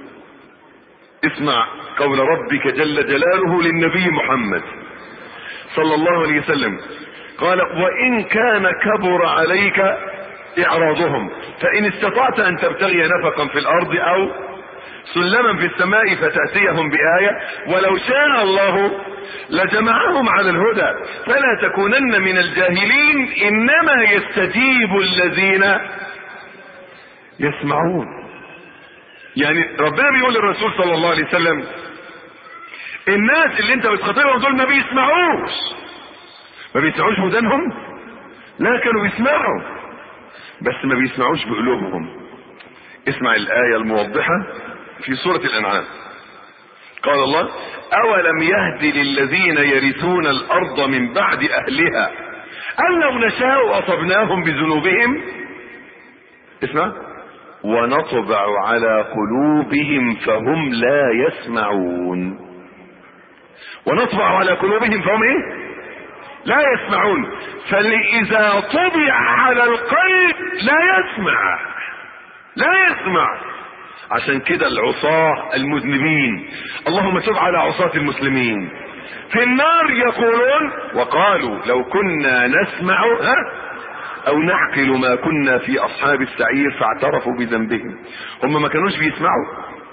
S1: اسمع قول ربك جل جلاله للنبي محمد صلى الله عليه وسلم، قال وإن كان كبر عليك إعراضهم فإن استطعت أن تبتغي نفقا في الأرض أو سلما في السماء فتأتيهم بآية ولو شاء الله لجمعهم على الهدى فلا تكونن من الجاهلين إنما يستجيب الذين يسمعون. يعني ربنا بيقول للرسول صلى الله عليه وسلم الناس اللي انت بتخاطبهم دول ما بيسمعوش. ما بيسمعوش ودانهم؟ لا، كانوا بيسمعوا بس ما بيسمعوش بقلوبهم. اسمع الآية الموضحة في سورة الأنعام. قال الله أولم يهد للذين يرثون الأرض من بعد أهلها أن لو نشاء أصبناهم بذنوبهم. اسمع ونطبع على قلوبهم فهم لا يسمعون. ونطبع على قلوبهم فهم ايه؟ لا يسمعون. فإذا طبع على القلب لا يسمع لا يسمع. عشان كده العصاة المذنبين، اللهم تب على عصاة المسلمين، في النار يقولون وقالوا لو كنا نسمع ها او نعقل ما كنا في اصحاب السعير فاعترفوا بذنبهم. هم ما كانوش بيسمعوا،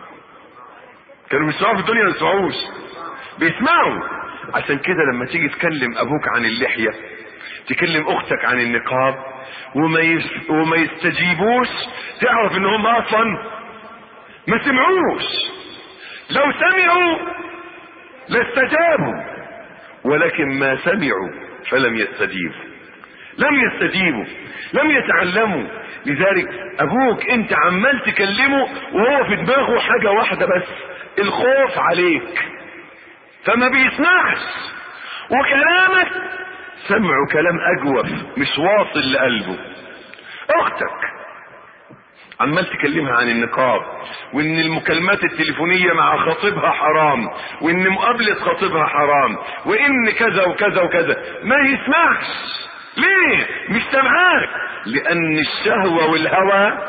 S1: كانوا بيسمعوا في الدنيا ما بيسمعوش، بيسمعوا. عشان كده لما تيجي تكلم ابوك عن اللحية، تكلم اختك عن النقاب وما يس... وما يستجيبوش، تعرف ان هم اصلا ما سمعوش. لو سمعوا لاستجابوا، ولكن ما سمعوا فلم يستجيبوا، لم يستجيبوا، لم يتعلموا. لذلك ابوك انت عمال تكلمه وهو في دماغه حاجة واحدة بس، الخوف عليك، فما بيسمعش. وكلامك سمعه كلام اجوف مش واصل لقلبه. اختك عمال تكلمها عن النقاب، وان المكالمات التليفونية مع خطيبها حرام، وان مقابلة خطيبها حرام، وان كذا وكذا وكذا، ما يسمعش. ليه مش سمعاك؟ لان الشهوة والهوى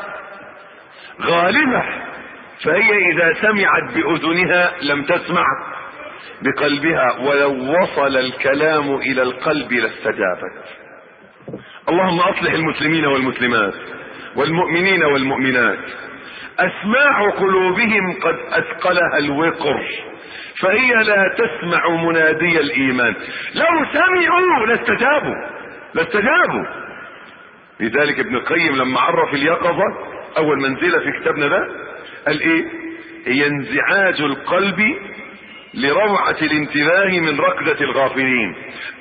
S1: غالبة، فهي اذا سمعت باذنها لم تسمع بقلبها، ولو وصل الكلام الى القلب لاستجابت. اللهم اصلح المسلمين والمسلمات والمؤمنين والمؤمنات. اسماع قلوبهم قد اثقلها الوقر، فهي لا تسمع منادي الايمان. لو سمعوا لاستجابوا لاستجابوا لذلك ابن القيم لما عرف اليقظة اول منزلة في كتابنا ده قال ايه؟ هي انزعاج القلب لروعة الانتباه من ركضة الغافلين.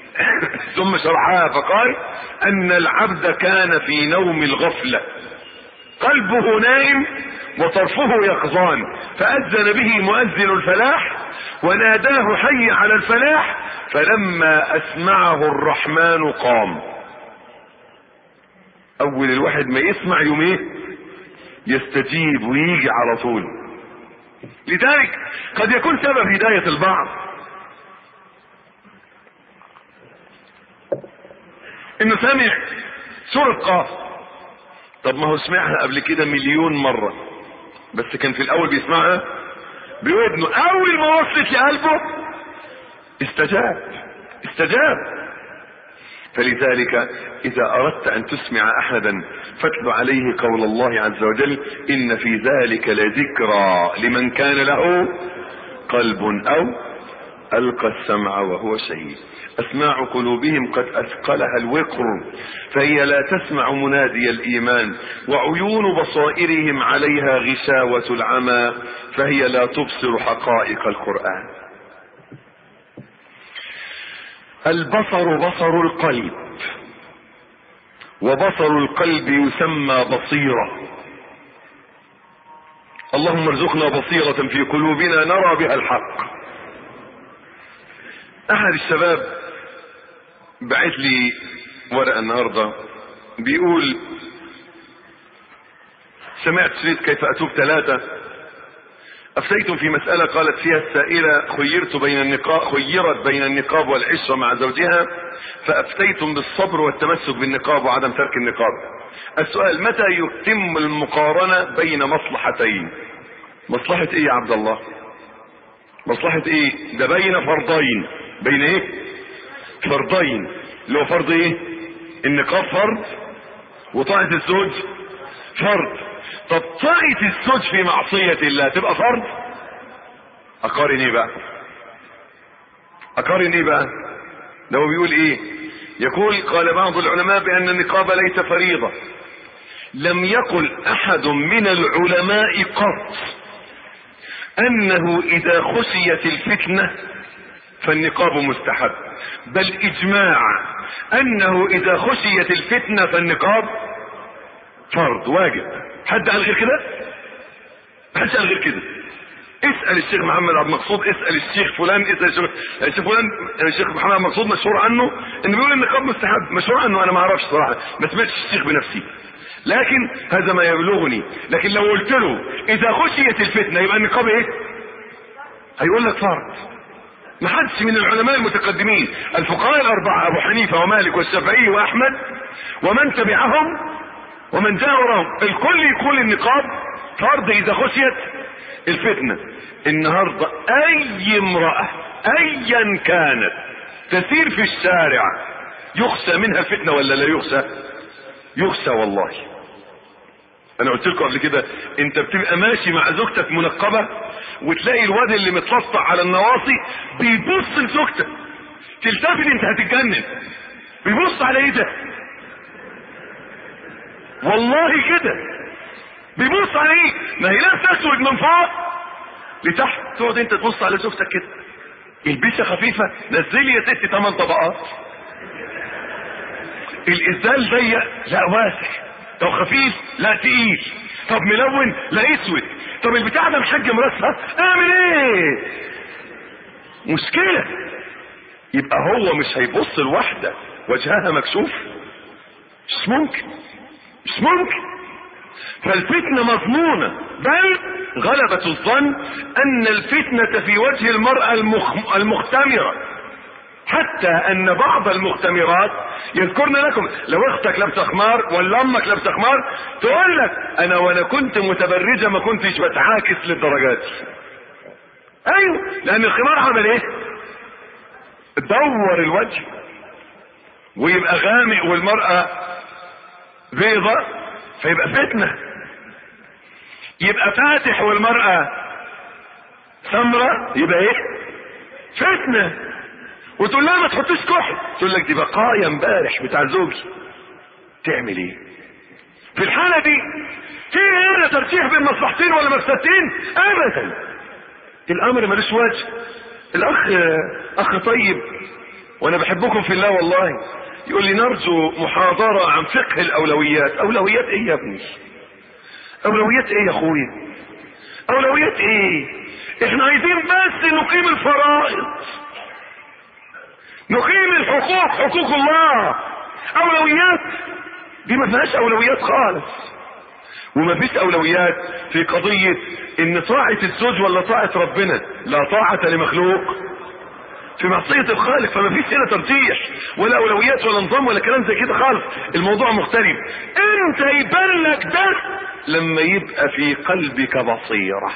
S1: ثم شرحها فقال ان العبد كان في نوم الغفلة، قلبه نائم وطرفه يقظان، فأذن به مؤذن الفلاح وناداه حي على الفلاح، فلما اسمعه الرحمن قام. اول الواحد ما يسمع يوم ايه؟ يستجيب ويجي على طول. لذلك قد يكون سبب هداية البعض انه سمع سورة قاف. طب ما هو سمعها قبل كده مليون مرة، بس كان في الاول بيسمعها بودنه، اول ما وصلت لقلبه استجاب استجاب. فلذلك اذا اردت ان تسمع احدا فاتل عليه قول الله عز وجل ان في ذلك لذكرى لمن كان له قلب او القى السمع وهو شهيد. اسماع قلوبهم قد اثقلها الوقر، فهي لا تسمع منادي الايمان، وعيون بصائرهم عليها غشاوة العمى، فهي لا تبصر حقائق القرآن. البصر بصر القلب، وبصر القلب يسمى بصيرة. اللهم ارزقنا بصيرة في قلوبنا نرى بها الحق. احد الشباب بعت لي ورقة النهاردة بيقول سمعت شريط كيف اتوب ثلاثة، افتيتم في مسألة قالت فيها السائلة خيرت بين النقاب خيرت بين النقاب والعشرة مع زوجها، فافتيتم بالصبر والتمسك بالنقاب وعدم ترك النقاب. السؤال متى يتم المقارنة بين مصلحتين؟ مصلحة ايه يا عبد الله؟ مصلحة ايه؟ ده بين فرضين. بين ايه؟ فرضين. اللي هو فرض ايه؟ النقاب فرض وطاعة الزوج فرض. طب طاعة الزوج في معصية الله تبقى فرض؟ اقارن ايه بقى؟ اقارن ايه بقى؟ ده هو بيقول ايه؟ يقول قال بعض العلماء بان النقاب ليس فريضة. لم يقل احد من العلماء قط انه اذا خشيت الفتنة فالنقاب مستحب، بل اجماع انه اذا خشيت الفتنة فالنقاب فرض واجب. حد قال غير كده؟ حد قال غير كده؟ اسأل الشيخ محمد عبد المقصود، اسأل الشيخ فلان، اسأل الشيخ, الشيخ فلان. الشيخ محمد عبد المقصود مشهور عنه انه بيقول النقاب مستحب، مشهور عنه انا ما اعرفش صراحة، ما سمعتش الشيخ بنفسي، لكن هذا ما يبلغني. لكن لو قلت له اذا خشيت الفتنة يبقى النقاب ايه؟ هيقول لك فرض. ما حدش من العلماء المتقدمين الفقهاء الاربعة ابو حنيفة ومالك والشافعي واحمد ومن تبعهم ومن جاء وراهم الكل يقول النقاب فرض اذا خشيت الفتنة النهاردة اي امرأة ايا كانت تسير في الشارع يخشى منها فتنة ولا لا يخشى؟ يخشى والله. انا قلت لكم قبل كده، انت بتبقى ماشي مع زوجتك منقبة وتلاقي الواد اللي متلطع على النواصي بيبص لزوجتك، تلتفت انت هتتجنن، بيبص على ايه ده؟ والله كده بيبص على ايه؟ ما هي لابسه اسود من فوق لتحت، تقعد انت تبص على زوجتك كده، البسه خفيفه، نزلي يا ستي ثمان طبقات، الازال ضيق لا واسع، طب خفيف لا تقيل، طب ملون لا اسود، طب البتاع ده محجم راسها، اعمل ايه؟ مشكله. يبقى هو مش هيبص لواحده وجهها مكشوف، مش ممكن مش ممكن. فالفتنة مضمونة، بل غلبة الظن ان الفتنة في وجه المرأة المخ... المختمرة، حتى ان بعض المختمرات يذكرن لكم، لو اختك لابسه خمار ولا امك لابسه خمار تقول لك انا وانا كنت متبرجة ما كنتش بتعاكس للدرجات. ايوه، لان الخمار عمل ايه؟ دور الوجه ويبقى غامق والمرأة بيضة فيبقى فتنة، يبقى فاتح والمرأة سمرة يبقى ايه؟ فتنة. وتقول لها ما تحطيش كحل، تقول لك دي بقايا امبارح بتاع زوجي، تعمل ايه؟ في الحالة دي في هنا ترشيح بين مصلحتين ولا مفسدتين؟ ابدا، الامر ملوش وجه. الاخ اخ طيب وانا بحبكم في الله والله يقول لي نرجو محاضرة عن فقه الاولويات. اولويات ايه يا ابني؟ اولويات ايه يا اخويا؟ اولويات ايه؟ احنا عايزين بس نقيم الفرائض، نقيم الحقوق، حقوق الله. اولويات دي ما فيهاش اولويات خالص. وما فيش اولويات في قضية ان طاعة الزوج ولا طاعة ربنا، لا طاعة لمخلوق في معصية الخالق. فما فيش هنا ترجيح ولا اولويات ولا نظام ولا كلام زي كده خالص. الموضوع مختلف. انت يبان لك ده لما يبقى في قلبك بصيرة.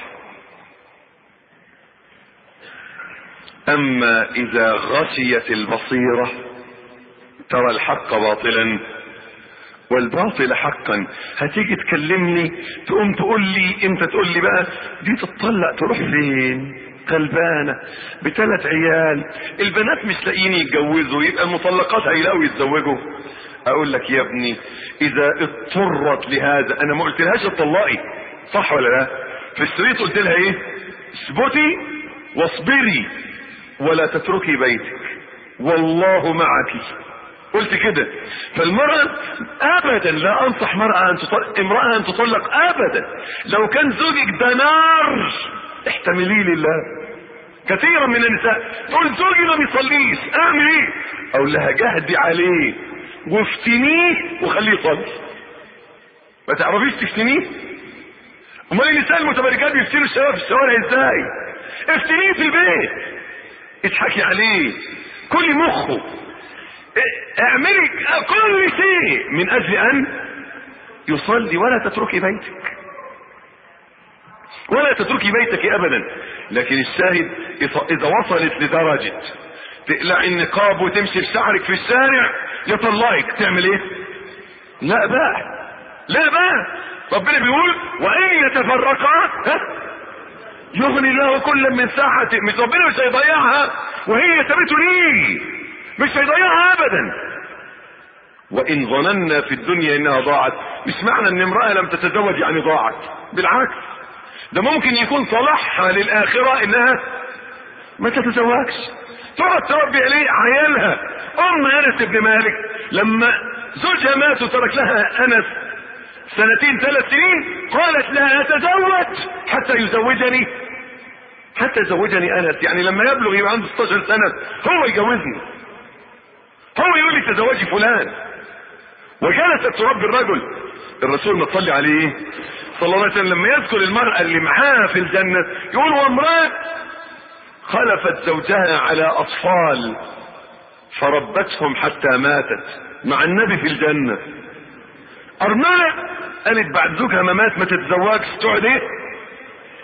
S1: اما اذا غشيت البصيرة ترى الحق باطلا والباطل حقا. هتيجي تكلمني تقوم تقول لي، انت تقول لي بقى دي تتطلق تروح فين؟ غلبانة بثلاث عيال، البنات مش لاقيين يتجوزوا، يبقى المطلقات هيلاقوا يتزوجوا. اقول لك يا ابني اذا اضطرت لهذا، انا ما قلتلهاش اتطلقي صح ولا لا؟ في الشريط قلت لها ايه؟ اثبتي واصبري ولا تتركي بيتك والله معك، قلت كده. فالمرأة ابدا لا انصح مرأة ان تطلق، امرأة ان تطلق ابدا. لو كان زوجك ده نار احتمليه لله. كثيرا من النساء تقول زوجي ما بيصليش اعمل ايه؟ اقول لها جهدي عليه وافتنيه وخليه يصلي. ما تعرفيش تفتنيه؟ امال النساء المتبرجات بيفتنوا الشباب في الشوارع ازاي؟ افتنيه في البيت، اضحكي عليه، كل مخه، اعملي كل شيء من اجل ان يصلي. ولا تتركي بيتك، ولا تتركي بيتك ابدا. لكن الشاهد اذا وصلت لدرجة تقلع النقاب وتمشي بشعرك في الشارع يطلقك، تعمل ايه؟ لا بقى، لا بقى. ربنا بيقول وان يتفرقا يغني الله كلا من ساعته. مش ربنا مش هيضيعها وهي تبت ليه، مش هيضيعها ابدا. وان ظننا في الدنيا انها ضاعت، مش معنى ان امرأة لم تتزوج يعني ضاعت، بالعكس ده ممكن يكون صلاحها للاخرة انها ما تتزوجش، تقعد تربي عليه عيالها. ام انس بن مالك لما زوجها مات وترك لها انس سنتين ثلاث سنين قالت لا اتزوج حتى يزوجني، حتى يزوجني انس. يعني لما يبلغ يبقى عنده ستاشر سنة هو يجوزني، هو يقول لي تزوجي فلان. وجلست تربي الرجل. الرسول ما تصلي عليه صلى الله عليه وسلم لما يذكر المرأة اللي معاها في الجنة يقول وامرأة خلفت زوجها على اطفال فربتهم حتى ماتت مع النبي في الجنة. ارملة قالت بعد زوجها ما مات ما تتزوجش، تقعد ايه؟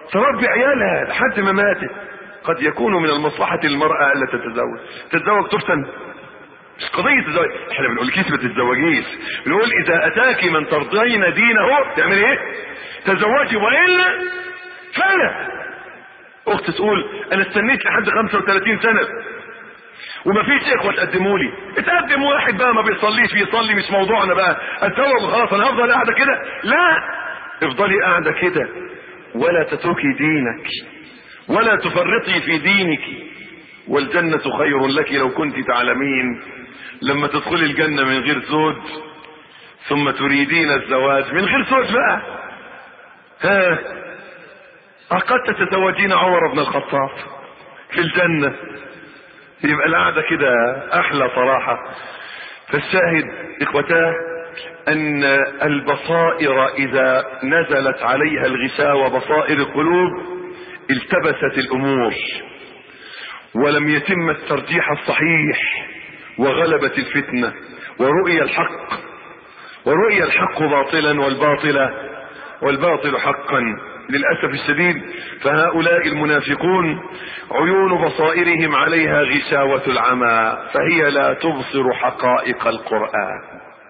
S1: تربي عيالها لحد ما ماتت. قد يكون من المصلحة المرأة الا تتزوج، تتزوج تفتن، مش قضية تتزوج. احنا بنقول كيس ما تتزوجيش، بنقول اذا اتاك من ترضين دينه تعمل ايه؟ تزوجي، والا فلا. اخت تقول انا استنيت لحد خمسة وثلاثين سنة ومفيش اخوة تقدموا لي. اتقدم واحد بقى ما بيصليش بيصلي، مش موضوعنا بقى، اتزوج خلاص انا هفضل قاعدة كده؟ لا، افضلي قاعدة كده ولا تتركي دينك ولا تفرطي في دينك. والجنة خير لك لو كنت تعلمين. لما تدخلي الجنة من غير زوج ثم تريدين الزواج من غير زوج بقى، ها قد تتزوجين عمر بن الخطاب في الجنة. يبقى القعدة كده احلى صراحة. فالشاهد اخوتاه ان البصائر اذا نزلت عليها الغشاوة بصائر القلوب التبست الامور ولم يتم الترجيح الصحيح وغلبت الفتنة ورؤي الحق، ورؤي الحق باطلا والباطل والباطل حقا. للأسف الشديد فهؤلاء المنافقون عيون بصائرهم عليها غشاوة العمى، فهي لا تبصر حقائق القرآن.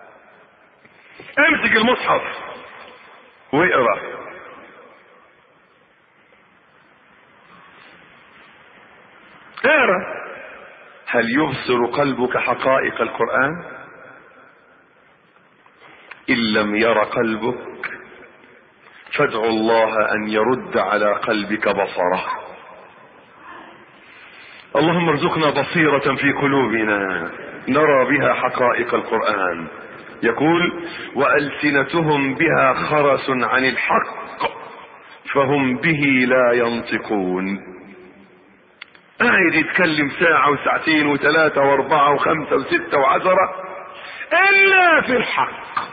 S1: امسك المصحف واقرأ، اقرأ، هل يبصر قلبك حقائق القرآن؟ إن لم ير قلبك فادع الله ان يرد على قلبك بصره. اللهم ارزقنا بصيرة في قلوبنا نرى بها حقائق القرآن. يقول وألسنتهم بها خرس عن الحق فهم به لا ينطقون. قاعد يتكلم ساعة وساعتين وثلاثة واربعة وخمسة وستة وعشرة الا في الحق،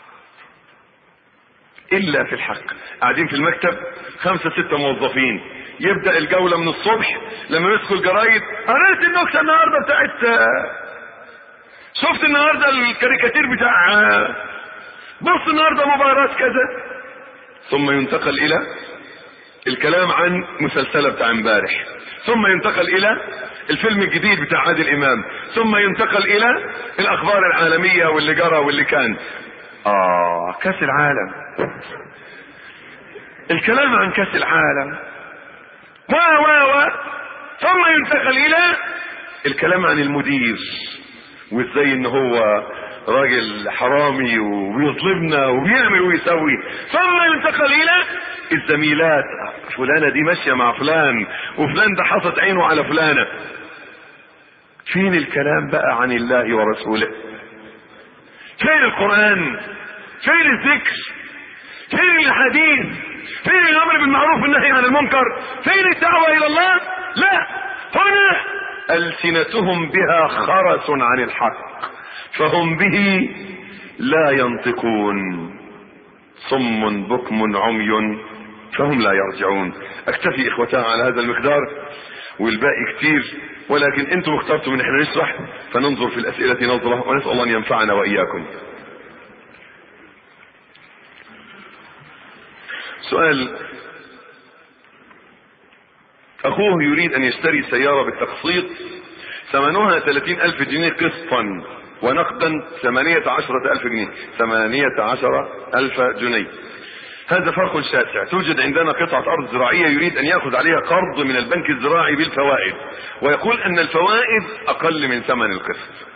S1: الا في الحق. قاعدين في المكتب خمسة ستة موظفين، يبدأ الجولة من الصبح لما يدخل الجرايد، قريت النكتة النهاردة بتاعت، شفت النهاردة الكاريكاتير بتاع، بص النهاردة مباراة كذا، ثم ينتقل الى الكلام عن مسلسلة بتاع امبارح، ثم ينتقل الى الفيلم الجديد بتاع عادل امام، ثم ينتقل الى الاخبار العالمية واللي جرى واللي كان. اه كاس العالم، الكلام عن كاس العالم و و و ثم ينتقل الى الكلام عن المدير وازاي ان هو راجل حرامي وبيظلمنا وبيعمل ويسوي، ثم ينتقل الى الزميلات، فلانة دي ماشية مع فلان وفلان ده حاطط عينه على فلانة. فين الكلام بقى عن الله ورسوله؟ فين القرآن؟ فين الذكر؟ فين الحديث؟ فين الامر بالمعروف والنهي عن المنكر؟ فين الدعوة الى الله؟ لا، هنا ألسنتهم بها خرس عن الحق فهم به لا ينطقون، صم بكم عمي فهم لا يرجعون. اكتفي اخوتان على هذا المقدار والباقي كتير، ولكن انتم اخترتم ان احنا نشرح فننظر في الاسئلة نظرة، ونسأل الله ان ينفعنا واياكم. سؤال: اخوه يريد ان يشتري سيارة بالتقسيط ثمنها ثلاثين الف جنيه قسطا ونقدا ثمانية عشرة الف جنيه، ثمانية عشر الف جنيه. هذا فرق شاسع. توجد عندنا قطعة ارض زراعية يريد ان ياخذ عليها قرض من البنك الزراعي بالفوائد، ويقول ان الفوائد اقل من ثمن القسط.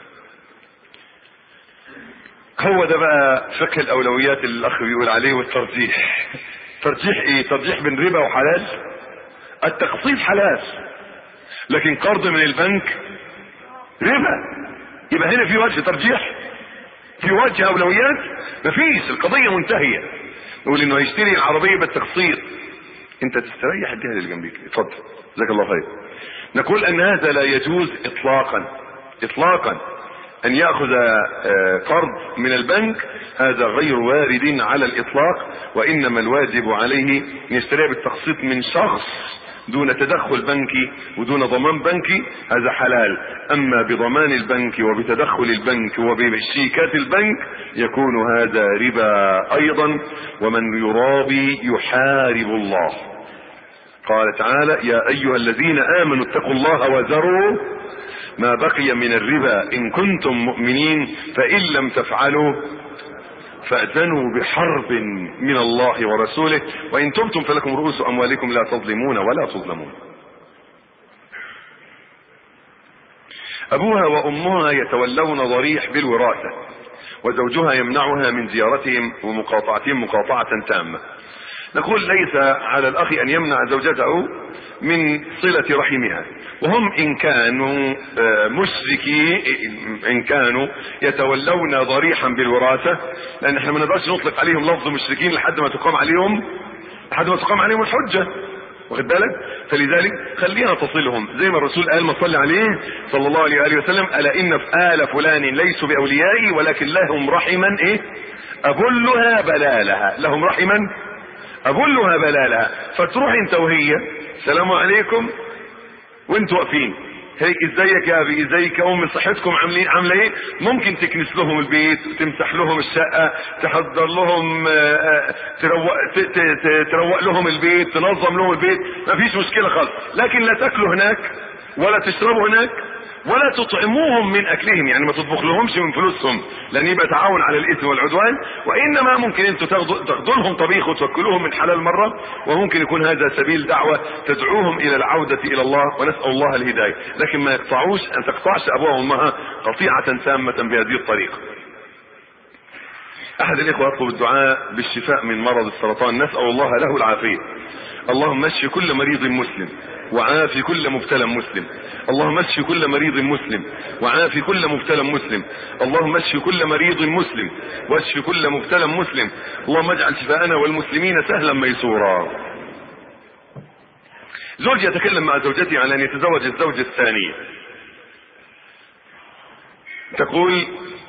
S1: هو ده بقى فقه الاولويات اللي الاخ بيقول عليه، والترجيح. ترجيح ايه؟ ترجيح بين ربا وحلال. التقسيط حلال لكن قرض من البنك ربا، يبقى هنا في وجه ترجيح، في وجه اولويات؟ مفيش، القضية منتهية. نقول انه هيشتري العربية بالتقسيط، انت تستريح الجهة اللي جنبيك، اتفضل جزاك الله خير. نقول ان هذا لا يجوز اطلاقا اطلاقا ان يأخذ قرض من البنك، هذا غير وارد على الاطلاق، وانما الواجب عليه ان يشتريها بالتقسيط من شخص دون تدخل بنكي ودون ضمان بنكي، هذا حلال. اما بضمان البنك وبتدخل البنك وبشيكات البنك يكون هذا ربا ايضا، ومن يرابي يحارب الله. قال تعالى يا ايها الذين امنوا اتقوا الله وذروا ما بقي من الربا ان كنتم مؤمنين فان لم تفعلوا فأذنوا بحرب من الله ورسوله وإن تبتم فلكم رؤوس أموالكم لا تظلمون ولا تظلمون. أبوها وأمها يتولون ضريح بالوراثة وزوجها يمنعها من زيارتهم ومقاطعتهم مقاطعة تامة. نقول ليس على الأخ أن يمنع زوجته من صلة رحمها، وهم إن كانوا مشركي إن كانوا يتولون ضريحا بالوراثة، لأن احنا ما نقدرش نطلق عليهم لفظ مشركين لحد ما تقام عليهم لحد ما تقام عليهم الحجة، واخد بالك؟ فلذلك خليها تصلهم زي ما الرسول قال ما صلى عليه صلى الله عليه وآله وسلم ألا إن آل فلان ليسوا بأوليائي ولكن لهم رحما إيه أبلها بلالها، لهم رحما أبلها بلالها. فتروح انت وهي السلام عليكم وانتوا واقفين هي ازيك يا ابي ازيك يا ام صحتكم عاملين عامله ايه، ممكن تكنس لهم البيت تمسح لهم الشقه تحضر لهم تروق تروق لهم البيت تنظم لهم البيت، مفيش مشكله خالص، لكن لا تاكلوا هناك ولا تشربوا هناك ولا تطعموهم من اكلهم، يعني ما تطبخ لهمش من فلوسهم لان يبقى تعاون على الاثم والعدوان، وانما ممكن انتوا تاخدوا تاخدوا لهم طبيخ وتوكلوهم من حلال مره، وممكن يكون هذا سبيل دعوه تدعوهم الى العوده الى الله، ونسال الله الهدايه، لكن ما يقطعوش ان تقطعش ابوها وامها قطيعه تامه بهذه الطريقه. احد الاخوه يطلب الدعاء بالشفاء من مرض السرطان، نسال الله له العافيه. اللهم اشف كل مريض مسلم وعافي كل مبتلى مسلم، اللهم اشف كل مريض مسلم وعافي كل مبتلى مسلم، اللهم اشف كل مريض مسلم واشف كل مبتلى مسلم، اللهم اجعل شفاءنا والمسلمين سهلا ميسورا. زوج يتكلم مع زوجته على ان يتزوج الزوجة الثانية، تقول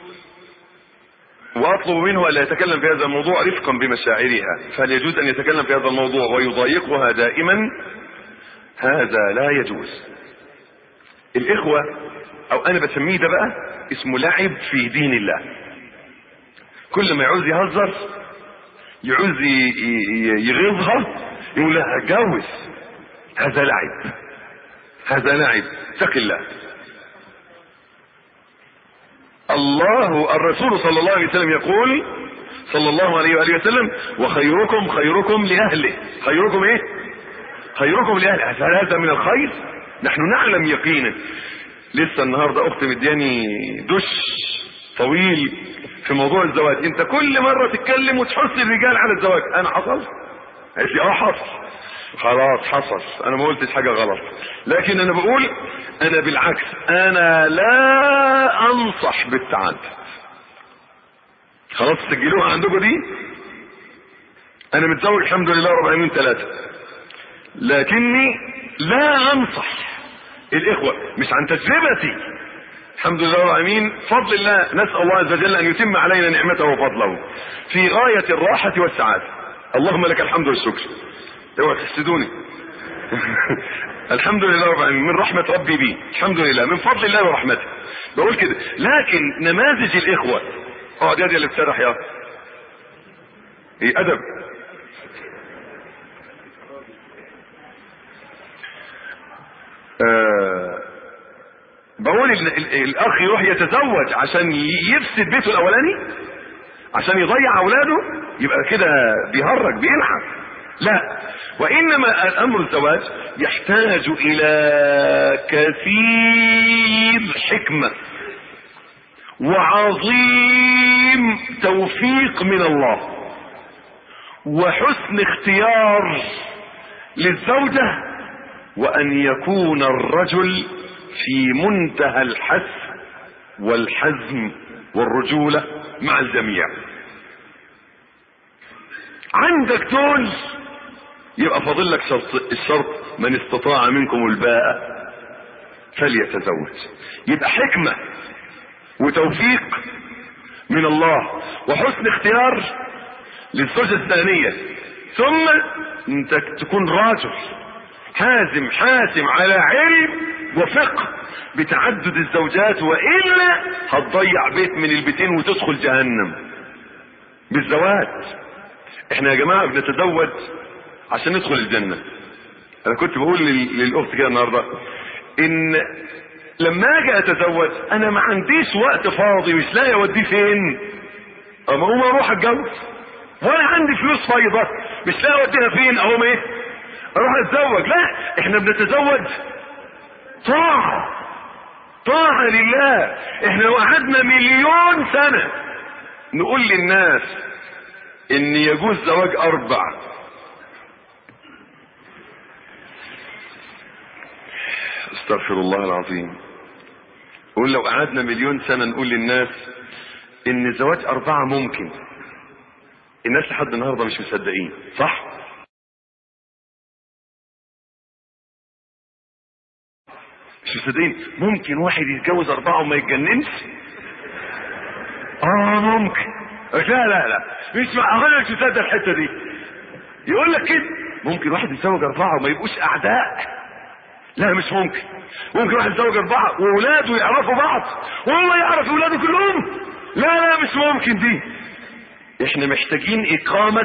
S1: واطلب منه الا يتكلم في هذا الموضوع رفقا بمشاعرها، فهل يجوز ان يتكلم في هذا الموضوع ويضايقها دائما؟ هذا لا يجوز. الاخوة او انا بسميه ده بقى اسمه لعب في دين الله، كل ما يعوز يهزر يعوز يغيظها يقول لها اتجوز، هذا لعب هذا لعب، اتق الله. الله الرسول صلى الله عليه وسلم يقول صلى الله عليه وآله وسلم وخيركم خيركم لأهله، خيركم ايه خيركم لأهله، هل هذا من الخير؟ نحن نعلم يقينا. لسه النهاردة اختي مدياني دش طويل في موضوع الزواج، انت كل مرة تتكلم وتحث الرجال على الزواج، انا حصل؟ قالت لي اه حصل. خلاص حصل، انا ما قلتش حاجة غلط، لكن انا بقول انا بالعكس انا لا انصح بالتعدد. خلاص تسجلوها عندكم دي، انا متزوج الحمد لله ربع يومين ثلاثة، لكني لا انصح الاخوة مش عن تجربتي، الحمد لله رب العالمين فضل الله، نسأل الله عز وجل ان يتم علينا نعمته وفضله في غاية الراحة والسعادة، اللهم لك الحمد والشكر، اوعى تحسدوني الحمد لله رب العالمين من رحمة ربي بي، الحمد لله من فضل الله ورحمته، بقول كده. لكن نماذج الاخوة اقعد يا دي اللي بتسرح يا ايه ادب. آه بقول الاخ يروح يتزوج عشان يفسد بيته الاولاني عشان يضيع اولاده، يبقى كده بيهرج بيلعب، لا، وانما الامر الزواج يحتاج الى كثير حكمة وعظيم توفيق من الله وحسن اختيار للزوجة، وان يكون الرجل في منتهى الحث والحزم والرجولة مع الجميع. عندك دول يبقى فاضل لك شرط، الشرط من استطاع منكم الباءة فليتزوج، يبقى حكمة وتوفيق من الله وحسن اختيار للزوجة الثانية، ثم انت تكون راجل حازم حاسم على علم وفقه بتعدد الزوجات، وإلا هتضيع بيت من البيتين وتدخل جهنم بالزواج. احنا يا جماعة بنتزوج عشان ندخل الجنة، انا كنت بقول للاخت كده النهارده ان لما اجي اتزوج انا ما عنديش وقت فاضي مش لاقي اوديه فين، اما اقوم اروح اتجوز، وانا عندي فلوس فايضه مش لاقي اوديها فين، اقوم ايه اروح اتزوج. لا، احنا بنتزوج طاعه، طاعه لله. احنا لو قعدنا مليون سنه نقول للناس ان يجوز زواج اربع، استغفر الله العظيم، قول لو قعدنا مليون سنة نقول للناس ان زواج اربعة ممكن، الناس لحد النهاردة مش مصدقين، صح؟ مش مصدقين ممكن واحد يتجوز اربعة وما يتجننش؟ اه ممكن. لا لا لا مش معقول، مش مصدق الحتة دي. يقول لك كده ممكن واحد يتزوج اربعة وما يبقوش اعداء؟ لا مش ممكن. ممكن واحد يتزوج اربعة واولاده يعرفوا بعض وهو يعرف اولاده كلهم؟ لا لا مش ممكن دي. احنا محتاجين اقامة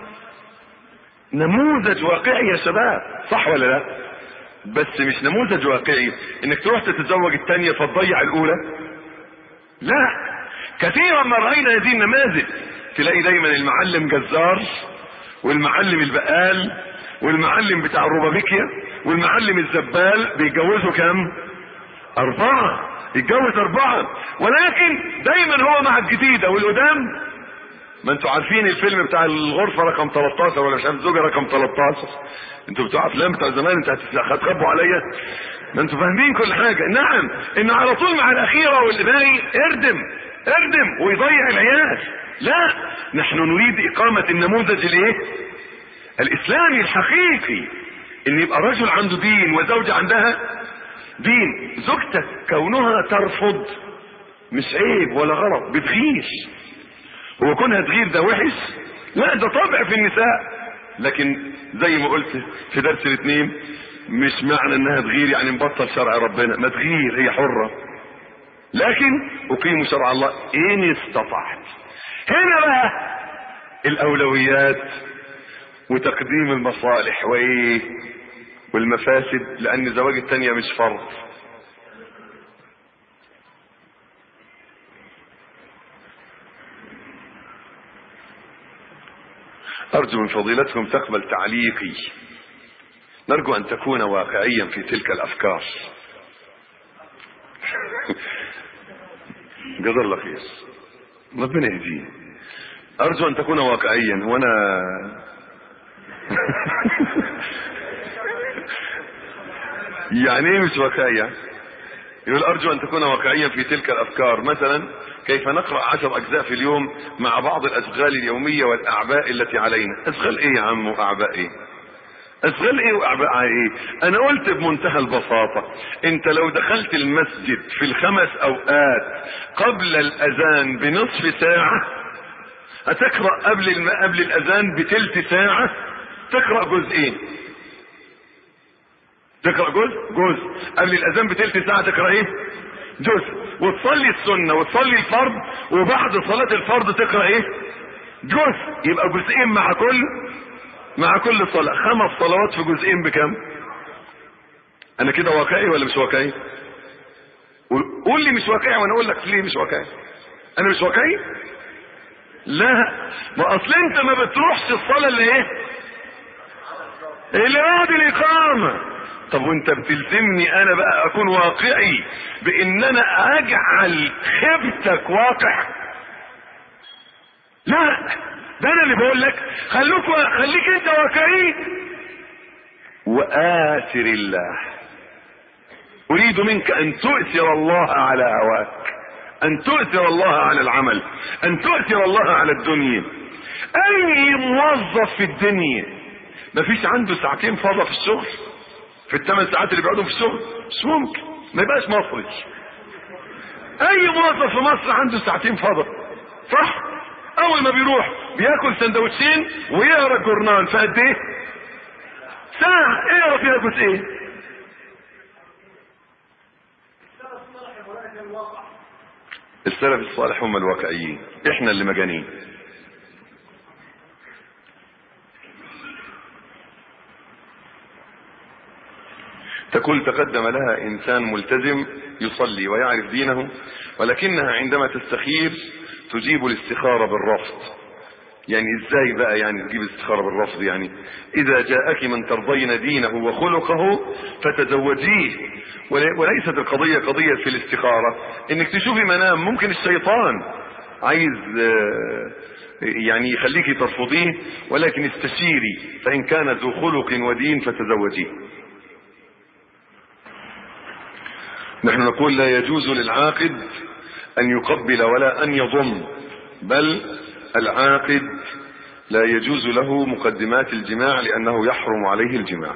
S1: نموذج واقعي يا شباب، صح ولا لا؟ بس مش نموذج واقعي انك تروح تتزوج الثانية فتضيع الاولى. لا، كثيرا ما رأينا هذه النماذج، تلاقي دايما المعلم جزار والمعلم البقال والمعلم بتاع الروبابيكيا والمعلم الزبال بيتجوزوا كم؟ اربعة، يتجوز اربعة، ولكن دايما هو مع الجديدة والقدام. ما انتوا عارفين الفيلم بتاع الغرفة رقم تلتاشر ولا مش عارف الزوجة رقم تلتاشر، انتوا بتوع افلام بتاع زمان، انتوا هتخبوا عليا؟ ما انتوا فاهمين كل حاجة. نعم، ان على طول مع الاخيرة واللي باقي اردم اردم ويضيع العيال. لا، نحن نريد اقامة النموذج الايه؟ الاسلامي الحقيقي، ان يبقى رجل عنده دين وزوجة عندها دين. زوجتك كونها ترفض مش عيب ولا غلط، بتغير. هو كونها تغير ده وحش؟ لا، ده طبع في النساء. لكن زي ما قلت في درس الاثنين، مش معنى انها تغير يعني نبطل شرع ربنا، ما تغير، هي حرة، لكن اقيموا شرع الله ان استطعت. هنا بقى الاولويات وتقديم المصالح وايه والمفاسد، لان زواج التانية مش فرض. ارجو من فضيلتكم تقبل تعليقي، نرجو ان تكون واقعيا في تلك الافكار. جزا الله خير، ربنا يهديه. ارجو ان تكون واقعيا، وانا يعني ايه مش واقعية؟ يقول ارجو ان تكون واقعيا في تلك الافكار. مثلا كيف نقرأ عشر اجزاء في اليوم مع بعض الاشغال اليومية والاعباء التي علينا. اشغال ايه يا عم واعباء ايه؟ اشغال ايه واعباء ايه؟ انا قلت بمنتهى البساطة، انت لو دخلت المسجد في الخمس اوقات قبل الاذان بنصف ساعة هتقرأ قبل الم... قبل الاذان بتلت ساعة تقرأ جزئين. تقرأ جزء جزء قبل الاذان بتلت ساعة تقرأ ايه؟ جزء. وتصلي السنة وتصلي الفرض، وبعد صلاة الفرض تقرأ ايه؟ جزء. يبقى جزئين مع كل مع كل صلاة، خمس صلوات في جزئين بكم؟ انا كده واقعي ولا مش واقعي؟ قول لي مش واقعي وانا اقول لك ليه مش واقعي. انا مش واقعي؟ لا، ما اصل انت ما بتروحش الصلاة اللي ايه؟ اللي بعد الاقامة. طب وانت بتلزمني انا بقى اكون واقعي بان انا اجعل خيبتك واقع؟ لا، ده انا اللي بقول لك خلوك خليك انت واقعي. وآثر الله، اريد منك ان تؤثر الله على هواك، ان تؤثر الله على العمل، ان تؤثر الله على الدنيا. اي موظف في الدنيا مفيش عنده ساعتين فاضة في الشغل في الثمان ساعات اللي بيقعدوا في الشغل؟ مش ممكن، ما يبقاش مصري. اي موظف في مصر عنده ساعتين فاضة، صح؟ اول ما بيروح بياكل سندوتشين ويقرا الجورنال في قد ايه؟ ساعة اقرا فيها جزئين. السلف الصالح هم الواقعيين، احنا اللي مجانين. تقول تقدم لها انسان ملتزم يصلي ويعرف دينه، ولكنها عندما تستخير تجيب الاستخارة بالرفض. يعني ازاي بقى يعني تجيب الاستخارة بالرفض؟ يعني اذا جاءك من ترضين دينه وخلقه فتزوجيه. وليست القضية قضية في الاستخارة انك تشوفي منام، ممكن الشيطان عايز يعني يخليكي ترفضيه، ولكن استشيري، فان كان ذو خلق ودين فتزوجيه. نحن نقول لا يجوز للعاقد ان يقبل ولا ان يضم، بل العاقد لا يجوز له مقدمات الجماع لانه يحرم عليه الجماع.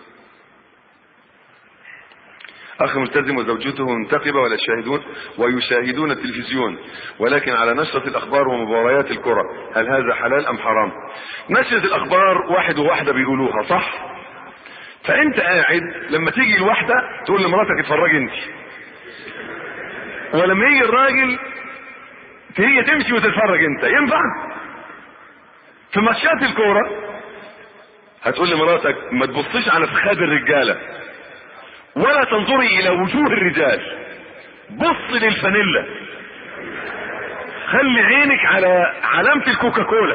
S1: اخ ملتزم وزوجته منتقبة ولا يشاهدون ويشاهدون التلفزيون، ولكن على نشرة الاخبار ومباريات الكرة، هل هذا حلال ام حرام؟ نشرة الاخبار واحد وواحدة بيقولوها صح، فانت قاعد لما تيجي الواحدة تقول لمراتك اتفرجي انت، ولما يجي الراجل هي تمشي وتتفرج انت. ينفع؟ في ماتشات الكورة هتقول لمراتك ما تبصيش على فخاد الرجالة ولا تنظري الى وجوه الرجال، بص للفانيلا، خلي عينك على علامة الكوكاكولا.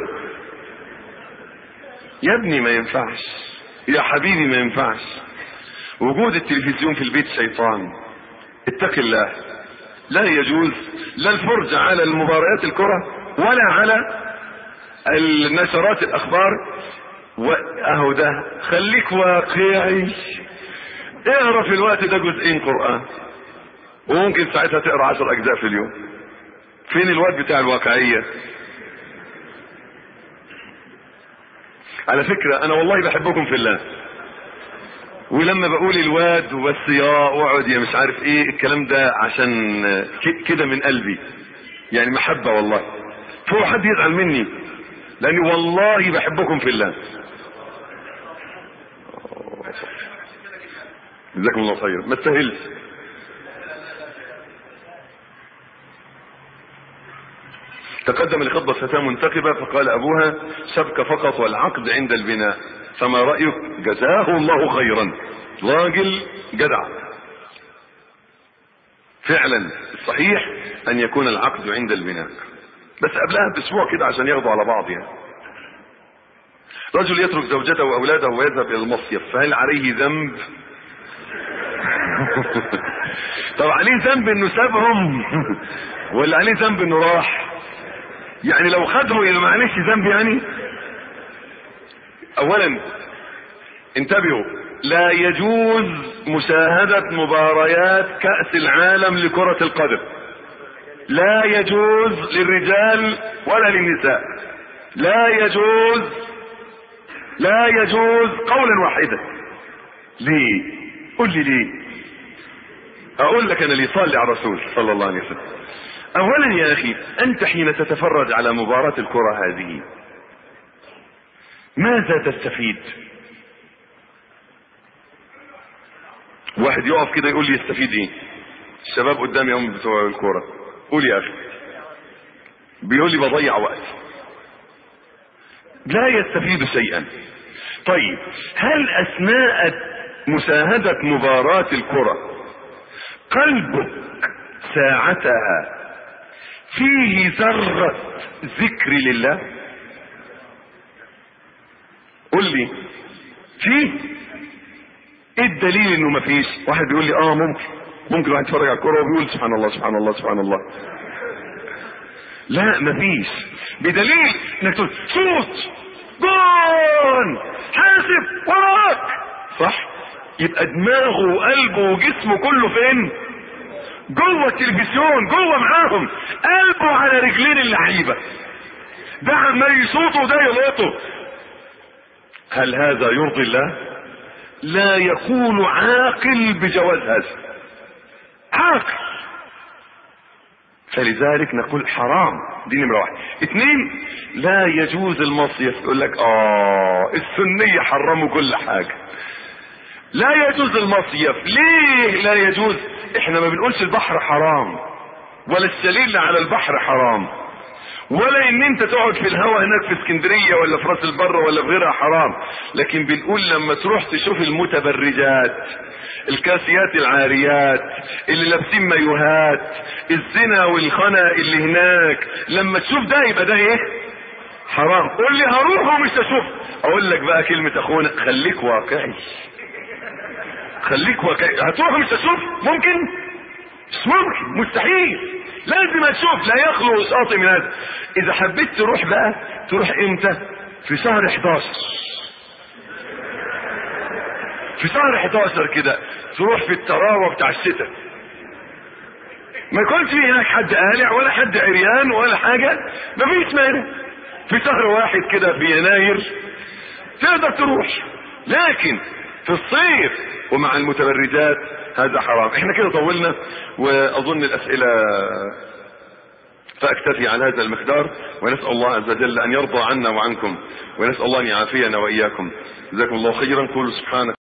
S1: يا ابني ما ينفعش، يا حبيبي ما ينفعش. وجود التلفزيون في البيت شيطان، اتق الله. لا يجوز لا الفرجة على المباريات الكرة ولا على النشرات الاخبار. واهو ده خليك واقعي، اقرا في الوقت ده جزئين قرآن، وممكن ساعتها تقرا عشر اجزاء في اليوم. فين الوقت بتاع الواقعية؟ على فكرة انا والله بحبكم في الله، ولما بقول الواد وبس يا اقعد يا مش عارف ايه الكلام ده عشان كده من قلبي، يعني محبة والله. فهو حد يزعل مني لاني والله بحبكم في الله. جزاكم الله خير، ما تسهلش. تقدم لخطبة فتاة منتقبة فقال ابوها شبكة فقط والعقد عند البناء، فما رأيك؟ جزاه الله خيرا، راجل جدع. فعلا الصحيح ان يكون العقد عند البناء، بس قبلها باسبوع كده عشان ياخدوا على بعض. يعني رجل يترك زوجته واولاده ويذهب الى المصيف، فهل عليه ذنب؟ طب عليه ذنب انه سابهم ولا عليه ذنب انه راح؟ يعني لو خدهم يبقى معلش ذنب يعني. اولا انتبهوا، لا يجوز مشاهدة مباريات كأس العالم لكرة القدم، لا يجوز للرجال ولا للنساء، لا يجوز، لا يجوز قولا واحدا. ليه؟ قل لي ليه. اقول لك انا اللي صلي على الرسول صلى الله عليه وسلم. اولا يا اخي، انت حين تتفرج على مباراة الكرة هذه ماذا تستفيد؟ واحد يقف كده يقول لي يستفيد ايه؟ الشباب قدامي هم بتوع الكرة، قول يا اخي. بيقول لي بضيع وقت، لا يستفيد شيئا. طيب هل اثناء مشاهدة مباراة الكرة قلبك ساعتها فيه ذرة ذكر لله؟ قل لي فيه. ايه الدليل انه ما فيش؟ واحد بيقول لي اه ممكن ممكن واحد يتفرج على الكرة وبيقول سبحان الله سبحان الله سبحان الله. لا ما فيش، بدليل انك تقول صوت جون حاسب وراك صح، يبقى دماغه وقلبه وجسمه كله فين؟ جوه التلفزيون، جوه معاهم، قلبه على رجلين اللعيبه، ده عمال يصوته وده يلقطه. هل هذا يرضي الله؟ لا يكون عاقل بجواز هذا، عاقل. فلذلك نقول حرام، دي نمرة واحد. اثنين، لا يجوز المصيف. يقول لك اه السنية حرموا كل حاجة، لا يجوز المصيف. ليه لا يجوز؟ احنا ما بنقولش البحر حرام ولا السليل على البحر حرام، ولا ان انت تقعد في الهوا هناك في اسكندرية ولا في راس البر ولا في غيرها حرام. لكن بنقول لما تروح تشوف المتبرجات الكاسيات العاريات اللي لابسين مايوهات الزنا والخنا اللي هناك، لما تشوف ده يبقى ده ايه؟ حرام. قول لي هروح ومش هشوف. اقول لك بقى كلمة اخونا، خليك واقعي، خليك واقعي. هتروح ومش هتشوف؟ ممكن؟ مش ممكن، مستحيل. لازم هتشوف، لا يخلو وساطي من هذا. اذا حبيت تروح بقى تروح امتى؟ في شهر احداشر، في شهر احداشر كده تروح في التراوة بتاع الشتاء، ما يكونش في هناك حد قالع ولا حد عريان ولا حاجة، مفيش مانع. في شهر واحد كده في يناير تقدر تروح. لكن في الصيف ومع المتبرجات هذا حرام. احنا كده طولنا واظن الاسئلة، فاكتفي عن هذا المقدار، ونسأل الله عز وجل ان يرضى عنا وعنكم، ونسأل الله ان يعافينا واياكم. جزاكم الله خيرا. قولوا سبحانك